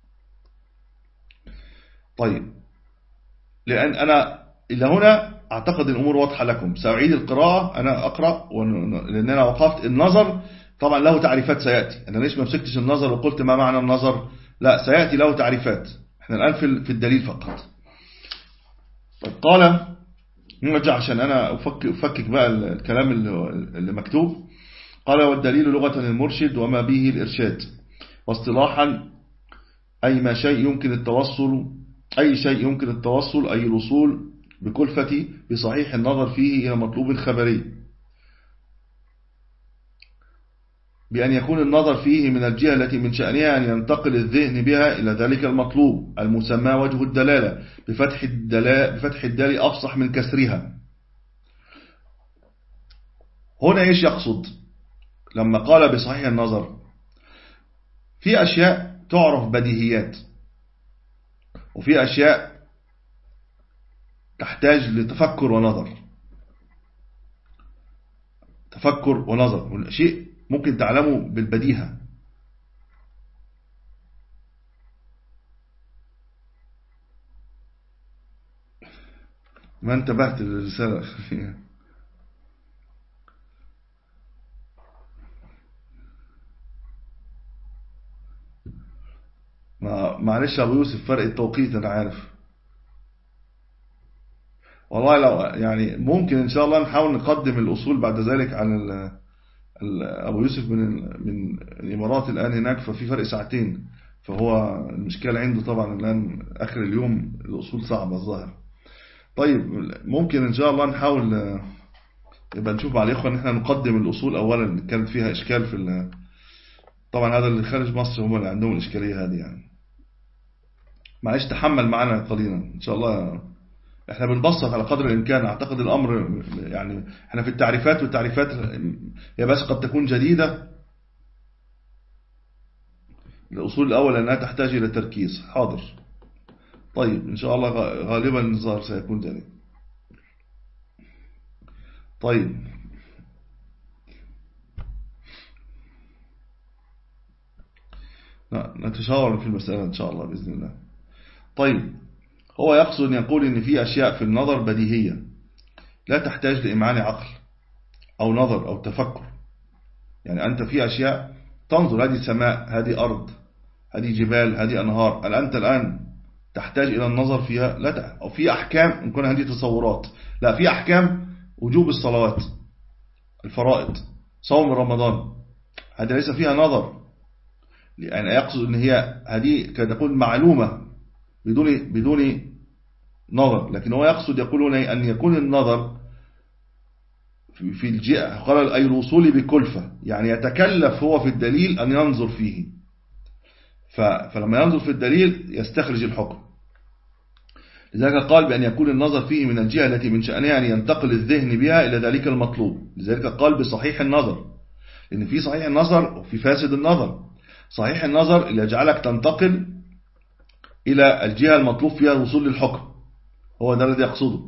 طيب، لأن أنا إلى هنا أعتقد الأمور واضحة لكم. سأعيد القراءة، أنا أقرأ لأن أنا وقفت. النظر طبعا له تعريفات سيأتي، أنا ليش ما مسكتش النظر وقلت ما معنى النظر؟ لا، سيأتي له تعريفات، احنا الآن في الدليل فقط. طيب، قال نرجع عشان أنا أفك أفكك بقى الكلام اللي مكتوب. قال والدليل لغة المرشد وما به الإرشاد، واصطلاحا أي ما شيء يمكن التوصل أي شيء يمكن التوصل أي الوصول بكلفة بصحيح النظر فيه إلى مطلوب الخبري، بأن يكون النظر فيه من الجهة التي من شأنها أن ينتقل الذهن بها إلى ذلك المطلوب المسمى وجه الدلالة بفتح الدلالة بفتح الدال أفصح من كسرها. هنا إيش يقصد؟ لما قال بصحيح النظر، في أشياء تعرف بديهيات، وفي أشياء تحتاج لتفكر ونظر. تفكر ونظر، شيء ممكن تعلمه بالبديهة. ما انتبهت للرسالة. معلش يا أبو يوسف، فرق التوقيت أنا عارف والله. لو يعني ممكن إن شاء الله نحاول نقدم الأصول بعد ذلك عن أبو يوسف من من الإمارات الآن هناك، ففي فرق ساعتين، فهو المشكلة عنده طبعا الآن آخر اليوم الأصول صعبة الظاهر. طيب ممكن إن شاء الله نحاول يبقى نشوف مع الإخوة إن احنا نقدم الأصول أولا، كانت فيها إشكال في طبعا هذا اللي خارج مصر هم اللي عندهم الإشكالية هذه يعني. معلش تحمل معنا قليلا إن شاء الله. احنا بنبسط على قدر الإمكان. أعتقد الأمر يعني احنا في التعريفات، والتعريفات هي بس قد تكون جديدة. الأصول الأول أنها تحتاج إلى تركيز. حاضر. طيب إن شاء الله غالبا الظاهر سيكون ذلك. طيب نتشاور في المسألة إن شاء الله بإذن الله. طيب هو يقصد أن يقول إن في أشياء في النظر بديهية لا تحتاج لإمعان عقل أو نظر أو تفكر. يعني أنت في أشياء تنظر، هذه سماء، هذه أرض، هذه جبال، هذه أنهار، هل أنت الآن تحتاج إلى النظر فيها؟ لا. أو في أحكام إن كنا هذه تصورات، لا، في أحكام وجوب الصلوات، الفرائض، صوم رمضان، هذا ليس فيها نظر. يعني يقصد أن هي هذه كتكون معلومة بدون بدون نظر، لكن هو يقصد يقولون أن يكون النظر في الجهة، قال أي الوصول بكلفة، يعني يتكلف هو في الدليل أن ينظر فيه، فلما ينظر في الدليل يستخرج الحكم. لذلك قال بأن يكون النظر فيه من الجهة التي من شأنها أن ينتقل الذهن بها إلى ذلك المطلوب. لذلك قال بصحيح النظر، لأن في صحيح النظر وفي فاسد النظر. صحيح النظر اللي يجعلك تنتقل إلى الجهة المطلوب فيها الوصول للحكم، هو ده الذي يقصده،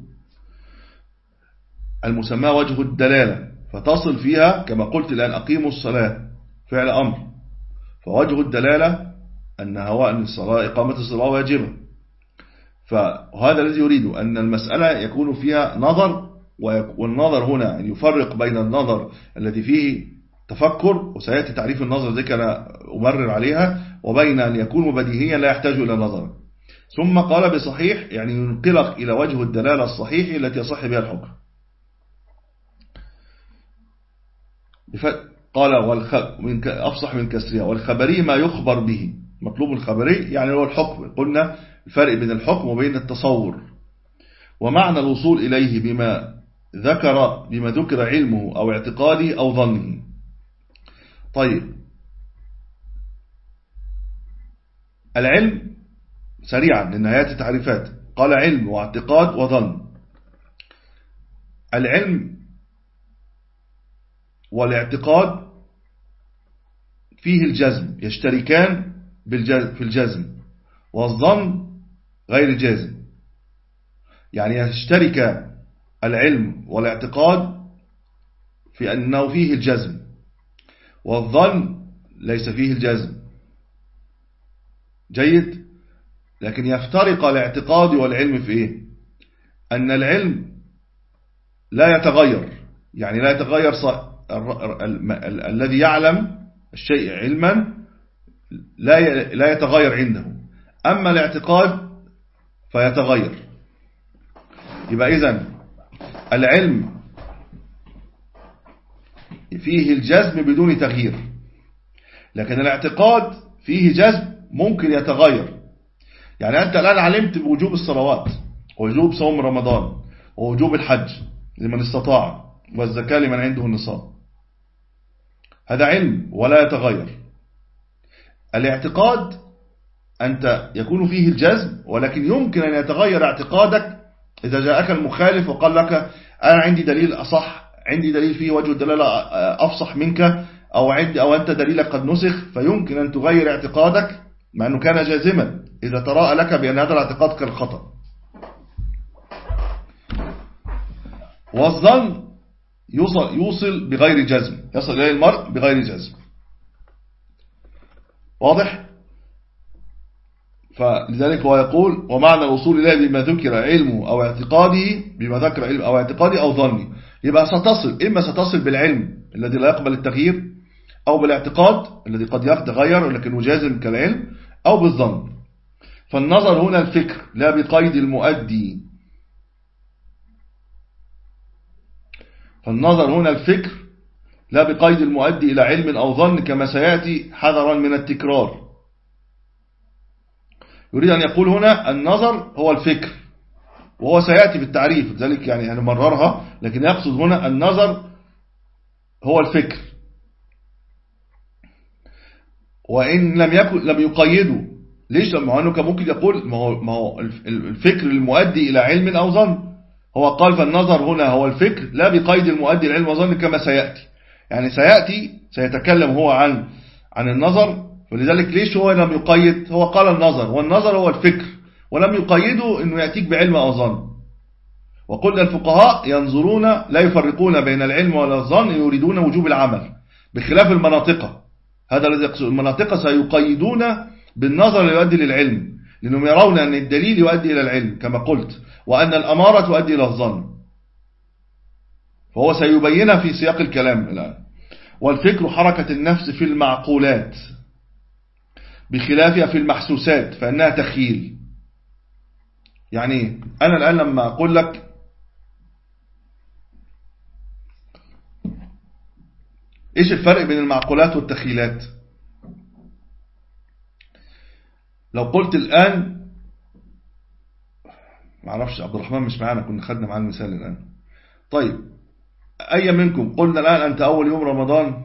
المسمى وجه الدلالة، فتصل فيها كما قلت الآن أقيموا الصلاة فعل أمر، فوجه الدلالة أن هو أن الصلاة إقامة الصلاة واجبة. فهذا الذي يريد أن المسألة يكون فيها نظر، والنظر هنا أن يفرق بين النظر الذي فيه تفكر، وسيأتي تعريف النظر ذلك أنا أمرر عليها، وبين أن يكون بديهيا لا يحتاج إلى نظر. ثم قال بصحيح يعني ينقلق إلى وجه الدلالة الصحيح التي يصح بها الحكم. قال من أفصح من كسرها، والخبري ما يخبر به، مطلوب الخبري يعني هو الحكم. قلنا الفرق بين الحكم وبين التصور. ومعنى الوصول إليه بما ذكر بما ذكر علمه أو اعتقاده أو ظنه. طيب العلم سريعا لنهاية التعريفات، قال علم واعتقاد وظن. العلم والاعتقاد فيه الجزم، يشتركان في الجزم، والظن غير جازم. يعني يشترك العلم والاعتقاد في أنه فيه الجزم، والظن ليس فيه الجزم. جيد. لكن يفترق الاعتقاد والعلم في إيه؟ أن العلم لا يتغير، يعني لا يتغير ص... الذي يعلم الشيء علما لا لا يتغير عنده، أما الاعتقاد فيتغير. يبقى إذن العلم فيه الجزم بدون تغيير، لكن الاعتقاد فيه جزم ممكن يتغير. يعني أنت الآن علمت بوجوب الصلوات ووجوب صوم رمضان ووجوب الحج لمن استطاع والزكاة لمن عنده النصاب، هذا علم ولا يتغير. الاعتقاد أنت يكون فيه الجزم، ولكن يمكن أن يتغير اعتقادك إذا جاءك المخالف وقال لك أنا عندي دليل أصح، عندي دليل فيه وجه الدلالة أفصح منك، أو, عند أو أنت دليلك قد نسخ، فيمكن أن تغير اعتقادك مع أنه كان جازما إذا تراءى لك بأن هذا الاعتقاد كان خطأ. والظن يوصل, يوصل بغير جزم، يصل إليه المرء بغير جزم. واضح؟ فلذلك هو يقول ومعنى الوصول إليه بما ذكر علمه أو اعتقاده، بما ذكر علم أو اعتقادي أو ظني. يبقى ستصل، إما ستصل بالعلم الذي لا يقبل التغيير، أو بالاعتقاد الذي قد يتغير لكنه جازم كالعلم، أو بالظن. فالنظر هنا الفكر لا بقيد المؤدي فالنظر هنا الفكر لا بقيد المؤدي إلى علم أو ظن كما سيأتي، حذرا من التكرار. يريد أن يقول هنا النظر هو الفكر، وهو سيأتي بالتعريف، لذلك يعني هنمررها، لكن يقصد هنا النظر هو الفكر، وإن لم يكن لم يقيده. ليش؟ لأنه كان ممكن يقول ما هو, ما هو الفكر المؤدي إلى علم أو ظن. هو قال فالنظر هنا هو الفكر لا بقيد المؤدي إلى علم وظن كما سيأتي. يعني سيأتي سيتكلم هو عن عن النظر، ولذلك ليش هو لم يقيد؟ هو قال النظر، والنظر هو الفكر، ولم يقيده انه يأتيك بعلم أو ظن. وقلنا الفقهاء ينظرون لا يفرقون بين العلم ولا الظن، يريدون وجوب العمل، بخلاف المناطقة. هذا الذي يقصد المناطقة سيقيدون بالنظر يؤدي للعلم، لأنهم يرون أن الدليل يؤدي إلى العلم كما قلت، وأن الأمارة تؤدي إلى الظن. فهو سيبينها في سياق الكلام الآن. والفكر حركة النفس في المعقولات بخلافها في المحسوسات فإنها تخيل. يعني أنا الآن لما أقول لك إيش الفرق بين المعقولات والتخيلات؟ لو قلت الآن معرفش عبد الرحمن مش معانا، كنا خدنا معاه المثال الآن. طيب أي منكم قلنا الآن أنت أول يوم رمضان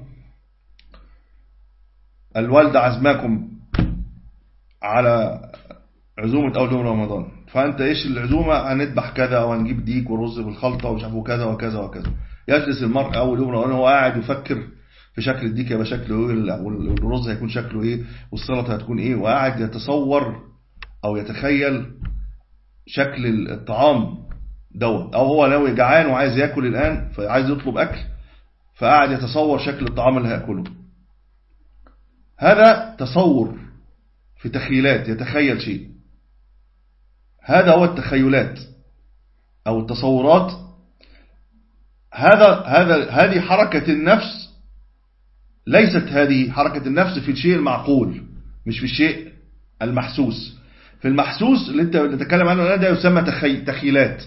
الوالدة عزماكم على عزومة أول يوم رمضان، فأنت إيش العزومة؟ هنذبح كذا وهنجيب ديك ورز بالخلطة ومش عارف كذا وكذا وكذا. يجلس المرء أول يوم رمضان هو قاعد يفكر في شكل الديك يبقى شكله إيه، والرز هيكون شكله إيه، والسلطة هتكون إيه، وقاعد يتصور أو يتخيل شكل الطعام دوت. أو هو ناوي جعان وعايز يأكل الآن فعايز يطلب أكل، فقاعد يتصور شكل الطعام اللي هيأكله. هذا تصور في تخيلات، يتخيل شيء. هذا هو التخيلات أو التصورات. هذا هذا هذه حركة النفس، ليست هذه حركة النفس في الشيء المعقول، مش في الشيء المحسوس. في المحسوس اللي انت بتتكلم عنه الآن ده يسمى تخي... تخيلات،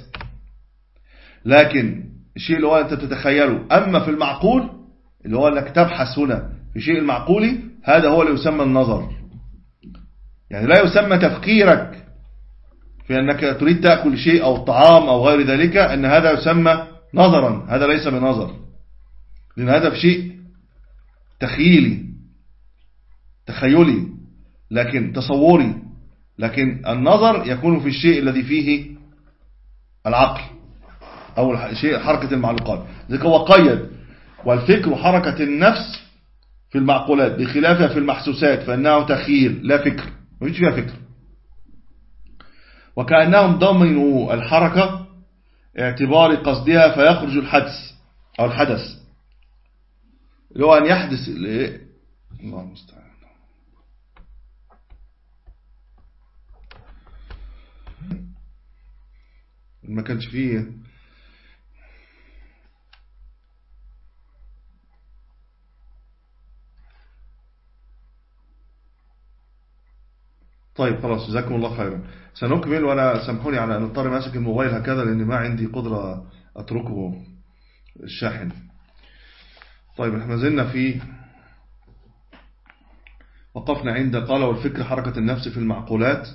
لكن الشيء اللي هو انت تتخيله. أما في المعقول اللي هو انك تبحث هنا في شيء المعقولي، هذا هو اللي يسمى النظر. يعني لا يسمى تفكيرك في أنك تريد تأكل شيء أو الطعام أو غير ذلك أن هذا يسمى نظرا، هذا ليس بنظر، لأن هذا في شيء تخيلي تخيلي لكن تصوري. لكن النظر يكون في الشيء الذي فيه العقل أو شيء حركة المعلوقات. ذلك هو قيد والفكر حركة النفس في المعقولات بخلافها في المحسوسات فإنه تخيل لا فكر، ما فيش فيها فكر. وكأنهم ضمنوا الحركة اعتبار قصدها فيخرج الحدث أو الحدث اللي هو أن يحدث الله المستعان. ما كانش فيه طيب خلاص، جزاكم الله خيرا. سنكمل، وانا سامحوني على ان اضطر ماسك الموبايل هكذا لان ما عندي قدرة اتركه الشاحن. طيب احنا زلنا في وقفنا عند قال والفكر حركة النفس في المعقولات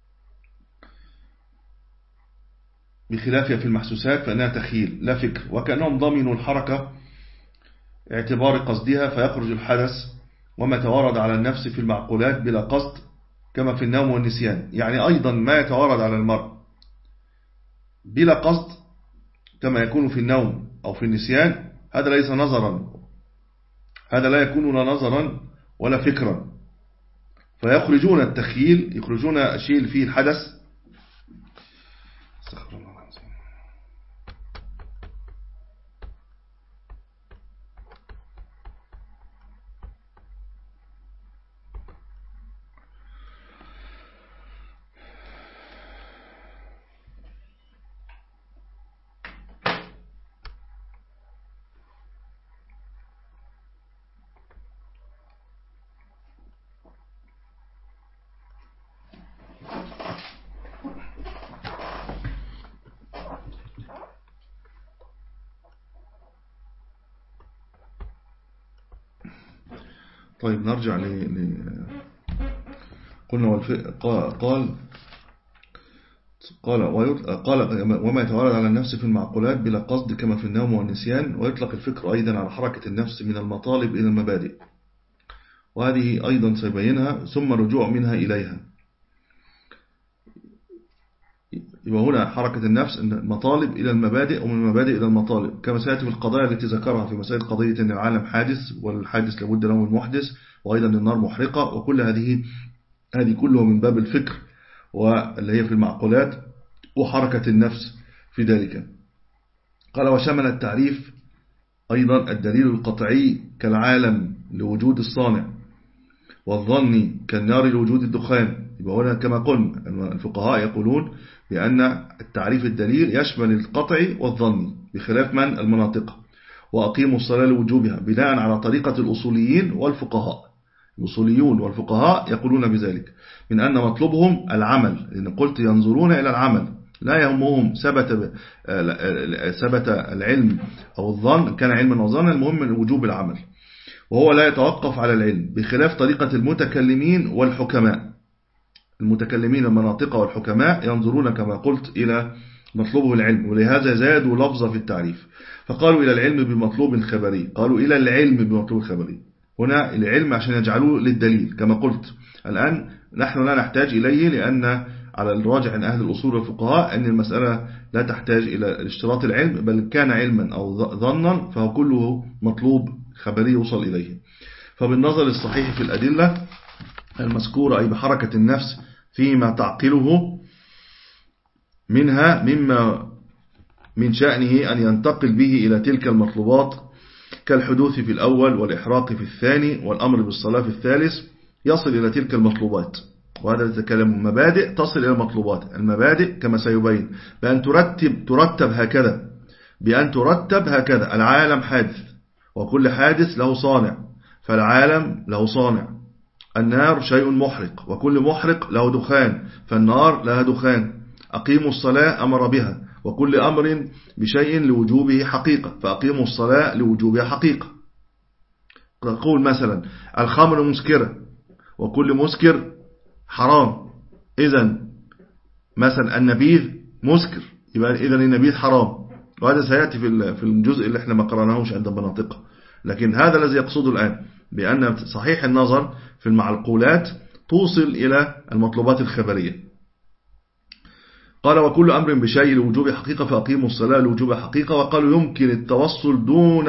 بخلافها في المحسوسات فإنها تخيل لا فكر. وكأنهم ضمنوا الحركة اعتبار قصدها فيخرج الحدث وما توارد على النفس في المعقولات بلا قصد كما في النوم والنسيان. يعني أيضا ما يتوارد على المرء بلا قصد كما يكون في النوم أو في النسيان، هذا ليس نظرا، هذا لا يكون لا نظرا ولا فكرا، فيخرجون التخيل، يخرجون الشيء اللي فيه الحدث. استغفر الله العظيم. طيب نرجع ل ل قلنا والف... قال قال قال وما يتوارد على النفس في المعقولات بلا قصد كما في النوم والنسيان، ويطلق الفكر أيضا على حركة النفس من المطالب إلى المبادئ، وهذه أيضا سيبينها، ثم رجوع منها إليها. يبقى هنا حركة النفس المطالب إلى المبادئ، ومن المبادئ إلى المطالب، كما سيأتي في القضايا التي ذكرها في مسائل قضية أن العالم حادث والحادث لابد له من محدث، وأيضا النار محرقة، وكل هذه هذه كله من باب الفكر واللي هي في المعقولات وحركة النفس في ذلك. قال وشمل التعريف أيضا الدليل القطعي كالعالم لوجود الصانع، والظني كالنار لوجود الدخان. يبقى هنا كما قلنا الفقهاء يقولون بأن التعريف الدليل يشمل القطعي والظني بخلاف من المناطق. وأقيموا الصلاة لوجوبها بناء على طريقة الأصوليين والفقهاء. الأصوليون والفقهاء يقولون بذلك من أن مطلوبهم العمل، لأن قلت ينظرون إلى العمل، لا يهمهم ثبت ثبت العلم أو الظن، كان علما وظنا، المهم وجوب العمل، وهو لا يتوقف على العلم بخلاف طريقة المتكلمين والحكماء. المتكلمين المناطق والحكماء ينظرون كما قلت إلى مطلوبه العلم، ولهذا زادوا لفظة في التعريف فقالوا إلى العلم بمطلوب خبري، قالوا إلى العلم بمطلوب خبري. هنا العلم عشان يجعلوه للدليل كما قلت. الآن نحن لا نحتاج إليه، لأن على الراجع عن أهل الأصول والفقهاء أن المسألة لا تحتاج إلى اشتراط العلم، بل كان علما أو ظنا فهو كله مطلوب خبري يوصل إليه. فبالنظر الصحيح في الأدلة المذكورة أي بحركة النفس فيما تعقله منها مما من شأنه أن ينتقل به إلى تلك المطلوبات كالحدوث في الأول والإحراق في الثاني والأمر بالصلاة في الثالث، يصل إلى تلك المطلوبات. وهذا يتكلم مبادئ تصل إلى المطلوبات. المبادئ كما سيبين بأن ترتب ترتب هكذا بأن ترتب هكذا العالم حادث، وكل حادث له صانع، فالعالم له صانع. النار شيء محرق، وكل محرق له دخان، فالنار لها دخان. أقيموا الصلاة أمر بها، وكل أمر بشيء لوجوبه حقيقة، فأقيموا الصلاة لوجوبها حقيقة. تقول مثلا الخمر مسكرة، وكل مسكر حرام، إذن مثلا النبيذ مسكر، يبقى إذن النبيذ حرام. وهذا سيأتي في الجزء اللي احنا ما قرأناهوش عند المناطق، لكن هذا الذي يقصده الآن بأن صحيح النظر في المعقولات توصل إلى المطلوبات الخبرية. قال وكل أمر بشيء لوجوب حقيقة فأقيموا الصلاة لوجوب حقيقة. وقالوا يمكن التوصل دون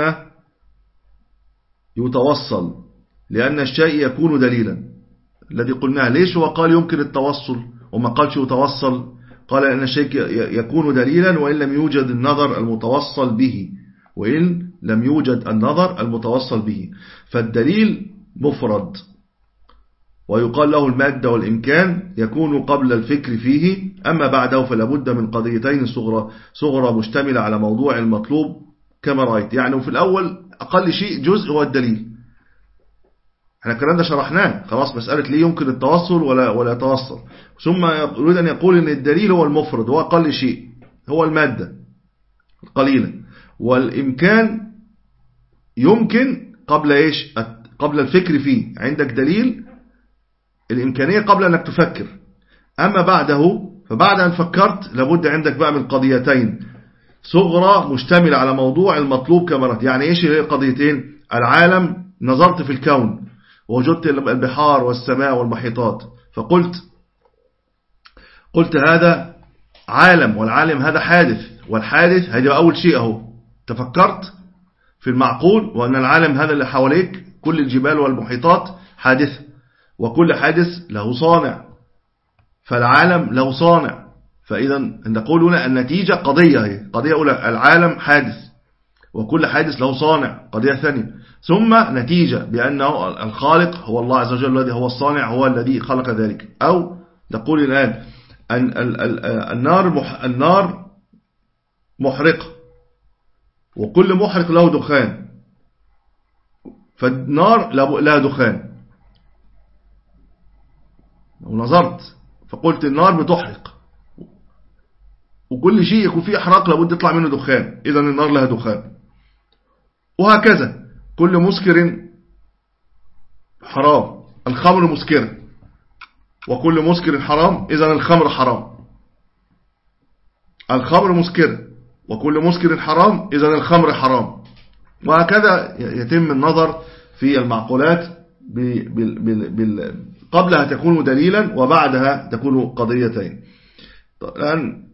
يتوصل، لأن الشيء يكون دليلا، الذي قلناه. ليش هو قال يمكن التوصل وما قالش يتوصل؟ قال أن الشيء يكون دليلا وإن لم يوجد النظر المتوصل به، وإن لم يوجد النظر المتوصل به. فالدليل مفرد، ويقال له المادة والإمكان، يكون قبل الفكر فيه، أما بعده فلا بد من قضيتين صغرى صغرى مشتملة على موضوع المطلوب كما رأيت. يعني في الأول أقل شيء جزء هو الدليل، احنا الكلام ده شرحناه خلاص، مسألة ليه يمكن التوصل ولا ولا يتوصل. ثم يريد أن يقول أن الدليل هو المفرد، هو أقل شيء، هو المادة القليلة، والإمكان يمكن قبل إيش؟ قبل الفكر فيه. عندك دليل الإمكانية قبل أنك تفكر، أما بعده فبعد أن فكرت لابد عندك بقى من قضيتين صغرى مشتملة على موضوع المطلوب كمرات. يعني إيش هي القضيتين؟ العالم، نظرت في الكون ووجدت البحار والسماء والمحيطات، فقلت قلت هذا عالم، والعالم هذا حادث، والحادث هذا أول شيء أهو. تفكرت في المعقول وأن العالم هذا اللي حواليك كل الجبال والمحيطات حادثة، وكل حادث له صانع، فالعالم له صانع. فإذا نقول هنا النتيجة قضية، هي قضية أولى العالم حادث وكل حادث له صانع، قضية ثانية، ثم نتيجة بأنه الخالق هو الله عز وجل الذي هو الصانع، هو الذي خلق ذلك. أو نقول الآن أن النار النار محرقة، وكل محرق له دخان، فالنار لها دخان، ونظرت فقلت النار بتحرق، وكل شيء يكون فيه إحراق لابد يطلع منه دخان، إذا النار لها دخان. وهكذا كل مسكر حرام، الخمر مسكرة، وكل مسكر حرام، إذا الخمر حرام. الخمر مسكرة وكل مسكر حرام، إذا الخمر حرام. وهكذا يتم النظر في المعقولات قبلها تكون دليلا وبعدها تكون قضيتين. الآن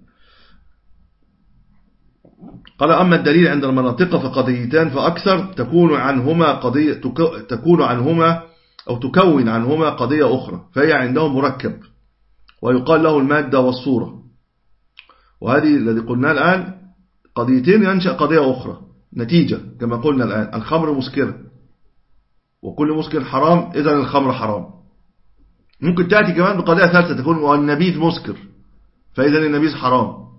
قال أما الدليل عند المناطق فقضيتان فأكثر، تكون عنهما قضية تكون عنهما أو تكون عنهما قضية أخرى، فهي عندهم مركب ويقال له المادة والصورة. وهذه الذي قلنا الآن قضيتين ينشأ قضية أخرى، نتيجة كما قلنا الآن الخمر مسكر وكل مسكر حرام، إذن الخمر حرام. ممكن تأتي كمان بقضية ثالثة تكون النبيذ مسكر، فإذن النبيذ حرام.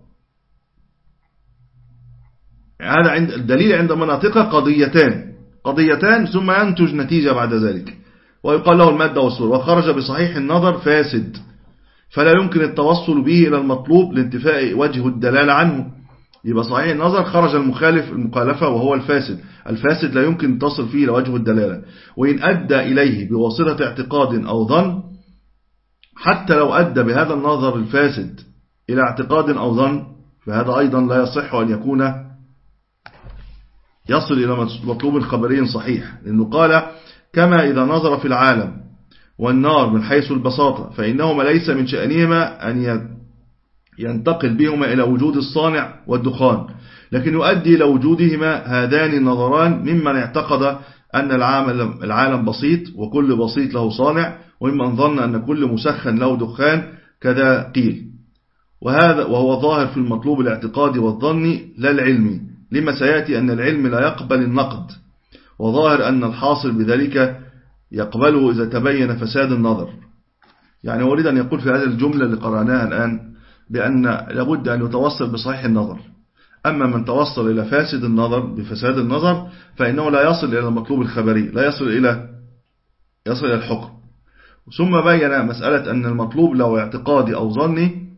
هذا عند الدليل عند مناطقة قضيتان قضيتان ثم ينتج نتيجة بعد ذلك، ويقال له المادة والصورة. وخرج بصحيح النظر فاسد، فلا يمكن التوصل به إلى المطلوب لانتفاء وجه الدلالة عنه. يبقى صحيح النظر خرج المخالف المخالفة وهو الفاسد، الفاسد لا يمكن تصل فيه إلى وجه الدلالة. وإن أدى إليه بواسطة اعتقاد أو ظن، حتى لو أدى بهذا النظر الفاسد إلى اعتقاد أو ظن، فهذا أيضا لا يصح أن يكون يصل إلى مطلوب خبري صحيح، لأنه قال كما إذا نظر في العالم والنار من حيث البساطة فإنهما ليس من شأنهما أن ينتقل بهما إلى وجود الصانع والدخان، لكن يؤدي إلى وجودهما هذان النظران ممن اعتقد أن العالم, العالم بسيط وكل بسيط له صانع، وممن ظن أن كل مسخن له دخان، كذا قيل. وهذا وهو ظاهر في المطلوب الاعتقادي والظني لا العلمي، لما سيأتي أن العلم لا يقبل النقد، وظاهر أن الحاصل بذلك يقبله إذا تبين فساد النظر. يعني أريد أن يقول في هذه الجملة اللي قرأناها الآن بأن لابد أن يتوصل بصحيح النظر، أما من توصل إلى فاسد النظر بفساد النظر فإنه لا يصل إلى المطلوب الخبري، لا يصل إلى يصل إلى الحكم. ثم بين مسألة أن المطلوب لو اعتقادي أو ظني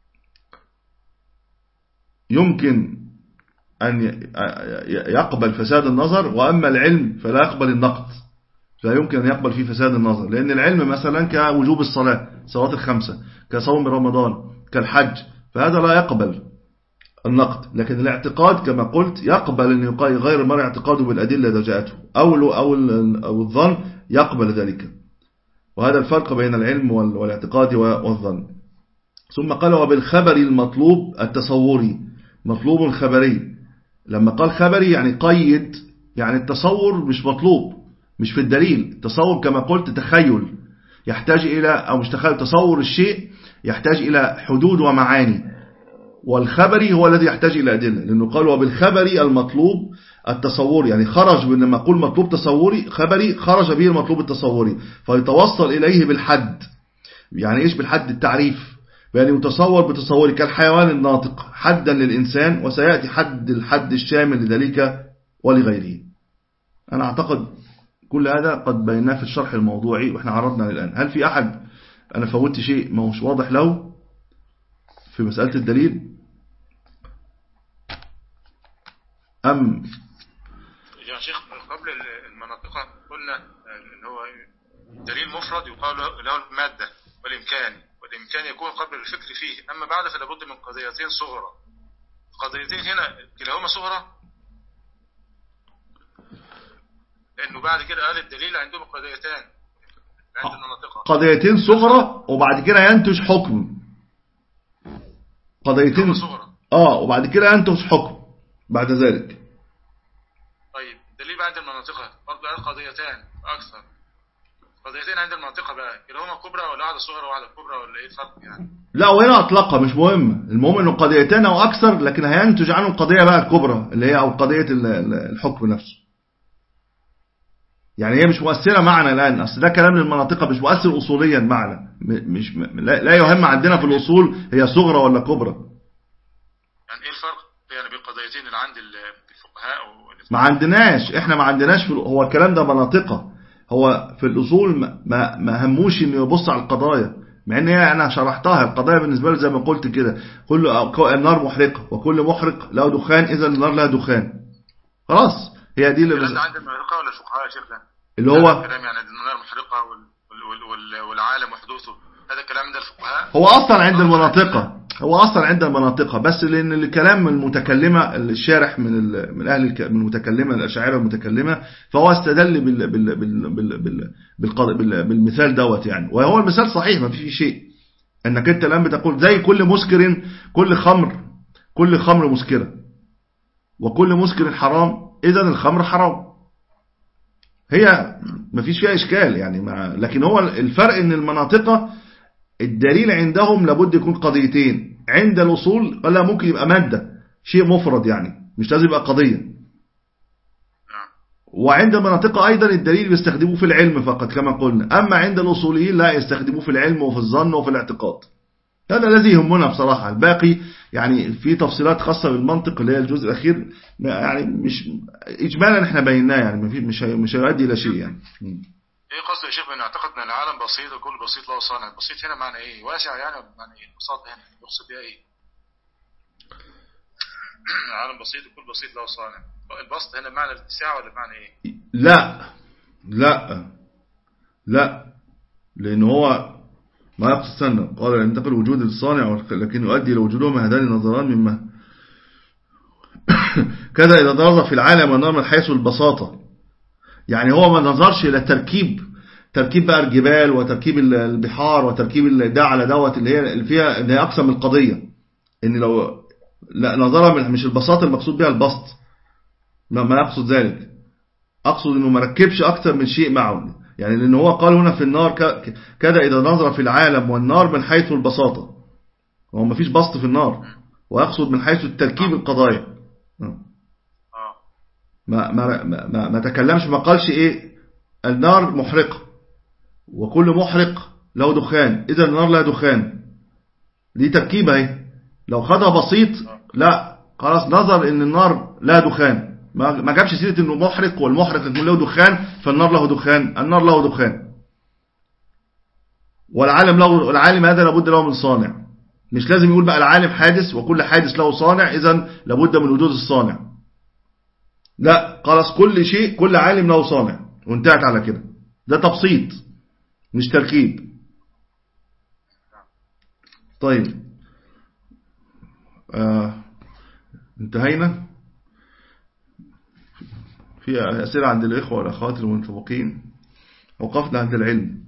يمكن أن يقبل فساد النظر، وأما العلم فلا يقبل النقد، لا يمكن أن يقبل فيه فساد النظر، لأن العلم مثلا كوجوب الصلاة صلوات الخمسة، كصوم رمضان، كالحج، فهذا لا يقبل النقد. لكن الاعتقاد كما قلت يقبل أن يغير المرء اعتقاده بالأدلة إذا جاءته، أو أو الظن يقبل ذلك. وهذا الفرق بين العلم والاعتقاد والظن. ثم قال وبالخبر المطلوب التصوري، مطلوب خبري. لما قال خبري يعني قيد، يعني التصور مش مطلوب، مش في الدليل. التصور كما قلت تخيل يحتاج إلى، أو مش تخيل، تصور الشيء يحتاج إلى حدود ومعاني، والخبري هو الذي يحتاج إلى أدلة، لأنه قال وبالخبري المطلوب التصوري، يعني خرج من لما أقول مطلوب تصوري خبري خرج به المطلوب التصوري، فيتوصل إليه بالحد. يعني إيش بالحد؟ التعريف، يعني متصور بتصوري كالحيوان الناطق حدا للإنسان، وسيأتي حد الحد الشامل لذلك ولغيره. أنا أعتقد كل هذا قد بيناه في الشرح الموضوعي وإحنا عرضنا الآن. هل في أحد أنا فوتت شيء ما هوش واضح له في مسألة الدليل أم؟ يا شيخ قبل المناطق قلنا إن هو دليل مفرد يقال له المادة والإمكان، والإمكان يكون قبل الفكر فيه، أما بعد فلا بد من قضيتين صغرى. قضيتين هنا كلاهما صغرى، لأنه بعد كده قال الدليل عندهم قضيتان عند المناطق، قضيتين صغرى وبعد كده ينتج حكم. قضيتين صغرى اه وبعد كده ينتج حكم بعد ذلك. طيب الدليل عند المناطق برضه قضيتان أكثر، قضيتين عند المنطقة بقى، اللي هما كبرى ولا واحدة صغرى وواحدة كبرى ولا إيه الفرق يعني؟ لا، وهنا أطلقها مش مهم، المهم إنه قضيتين أو أكثر، لكن هينتج عنه القضية بقى الكبرى اللي هي أو قضية الحكم نفسه. يعني هي مش مؤثرة معنا الآن، أصل ده كلام للمناطق مش مؤثر أصوليا معنا، مش لا يهم عندنا في الأصول هي صغرى ولا كبرى. يعني إيه الفرق يعني بين القضيتين اللي عند الفقهاء؟ ما عندناش، إحنا ما عندناش في هو الكلام ده مناطقة، هو في الأصول ما ما هموش إنه يبص على القضايا، مع إن هي أنا شرحتها. القضايا بالنسبة له زي ما قلت كده، كل النار محرقة وكل محرق له دخان، إذا النار لها دخان، خلاص. هي دي اللي الكلام ده عند المناطق ولا الفقهاء يا شيخ؟ ده اللي هو كلام يعني النار محرقة والعالم وحدوثه، هذا كلام عند الفقهاء. هو أصلا عند المناطقة، هو أصلا عند المناطقة، بس لأن الكلام المتكلمة الشارح من من أهل من المتكلمة الأشاعرة المتكلمة، فهو استدل بال بال بال بال بال بالمثال دوت يعني، وهو المثال صحيح ما فيه شيء. أنك أنت الآن بتقول زي كل مسكر، كل خمر كل خمر مسكرة وكل مسكر حرام، إذا الخمر حرام، هي ما فيش فيها إشكال يعني. مع لكن هو الفرق إن المناطقة الدليل عندهم لابد يكون قضيتين، عند الأصول لا ممكن يبقى مادة شيء مفرد يعني مش لازم يبقى قضية. وعند المناطق أيضا الدليل بيستخدموه في العلم فقط كما قلنا، أما عند الأصوليين لا، يستخدموه في العلم وفي الظن وفي الاعتقاد. هذا الذي يهمنا بصراحة. الباقي يعني في تفصيلات خاصة بالمنطق اللي هي الجزء الأخير يعني مش إجمالا احنا بيناه يعني مش مش هيؤدي إلى شيء يعني. ايه قصد يا شيخ بان اعتقد ان العالم بسيط وكل بسيط له صانع؟ بسيط هنا معنى ايه؟ واسع يعني معنى ايه؟ بساطة هنا يقصد بها ايه؟ العالم بسيط وكل بسيط له صانع، البسط هنا معنى الاتساع ولا معنى ايه؟ لا لا لا، لان هو ما يقصد سنة قال ينتقل وجود الصانع لكن يؤدي الى وجودهما هذان النظران مما كذا اذا نظر في العالم والنار من حيث البساطة، يعني هو ما نظرش إلى تركيب تركيب بقى الجبال وتركيب البحار وتركيب ده على دوت اللي هي اللي فيها ان هي اقسم القضية، ان لو لا نظرها مش البساطة المقصود بها البسط، ما, ما يقصد ذلك، اقصد انه ما ركبش اكتر من شيء معه يعني، لان هو قال هنا في النار كذا اذا نظر في العالم والنار من حيث البساطة، هو ما فيش بسط في النار، ويقصد من حيث التركيب القضايا. ما ما ما ما تكلمش، ما قالش ايه النار محرقة وكل محرق له دخان اذا النار لها دخان، دي تركيبة اهي. لو خدها بسيط لا خلاص نظر ان النار لها دخان، ما جابش سيرة انه محرق والمحرق يكون له دخان فالنار له دخان، النار له دخان، والعالم له العالم هذا لابد له من صانع، مش لازم يقول بقى العالم حادث وكل حادث له صانع اذا لابد من وجود الصانع، لا خلاص كل شيء كل عالم له صانع وانتهت على كده، ده تبسيط مش تركيب. طيب آه انتهينا. في أسئلة عند الإخوة والأخوات المنتفقين، وقفنا عند العلم.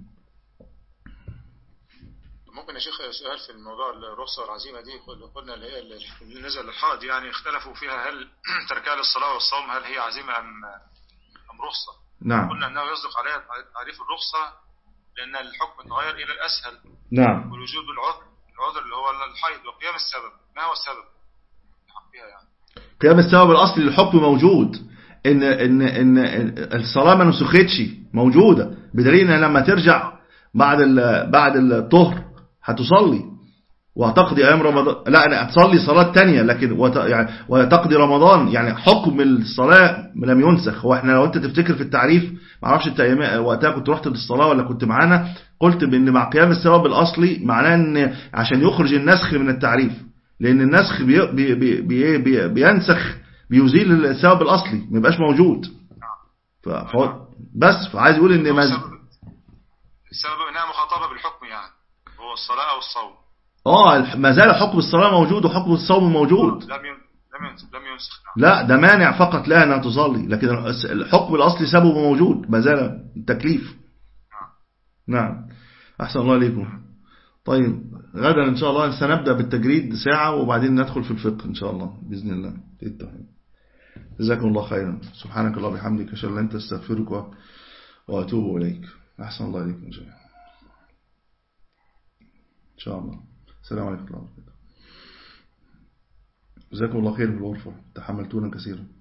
ممكن يا شيخ سؤال في الموضوع الرخصة والعزيمة دي، قلنا اللي هي اللي نزل الحائض يعني اختلفوا فيها، هل تركها للصلاة والصوم هل هي عزيمة أم أم رخصة؟ نعم. قلنا أنه يصدق عليها تعريف الرخصة لأن الحكم تغير إلى الأسهل. نعم. والوجود العذر العذر اللي هو الحيض وقيام السبب، ما هو السبب فيها يعني؟ قيام السبب الأصلي للحكم موجود، إن إن إن الصلاة ما نسختش موجودة، بدليل إن لما ترجع بعد بعد الطهر هتصلي وهتقضي أيام رمضان، لا أنا هتصلي صلاة تانية لكن وت... يعني وتقضي رمضان، يعني حكم الصلاة لم ينسخ. هو احنا لو انت تفتكر في التعريف معرفش انت وقتها كنت رحت للصلاة ولا كنت معانا، قلت بان مع قيام السبب الأصلي معناه ان عشان يخرج النسخ من التعريف، لان النسخ بي... بي... بي... بي... بي... بينسخ بيزيل السبب الأصلي ما يبقاش موجود. ف... ف... بس فعايز يقول ان السبب السبب انها مخاطبة بالحكم يعني هو الصلاة او الصوم. اه ما زال حكم الصلاة موجود وحكم الصوم موجود، لم لم ينسخ. لا ده مانع فقط لها انها تصلي، لكن الحكم الاصلي سببه موجود ما زال التكليف. نعم احسن الله عليكم. طيب غدا ان شاء الله سنبدأ بالتجريد ساعة وبعدين ندخل في الفقه ان شاء الله باذن الله. جزاكم الله خيرا. سبحانك الله بحمدك، أشهد أن لا إله إلا أنت، أستغفرك وأتوب إليك. أحسن الله إليكم جميعا إن شاء الله. السلام عليكم ورحمة الله وبركاته. جزاكم الله خير في الغرفة، تحملتونا كثيرا.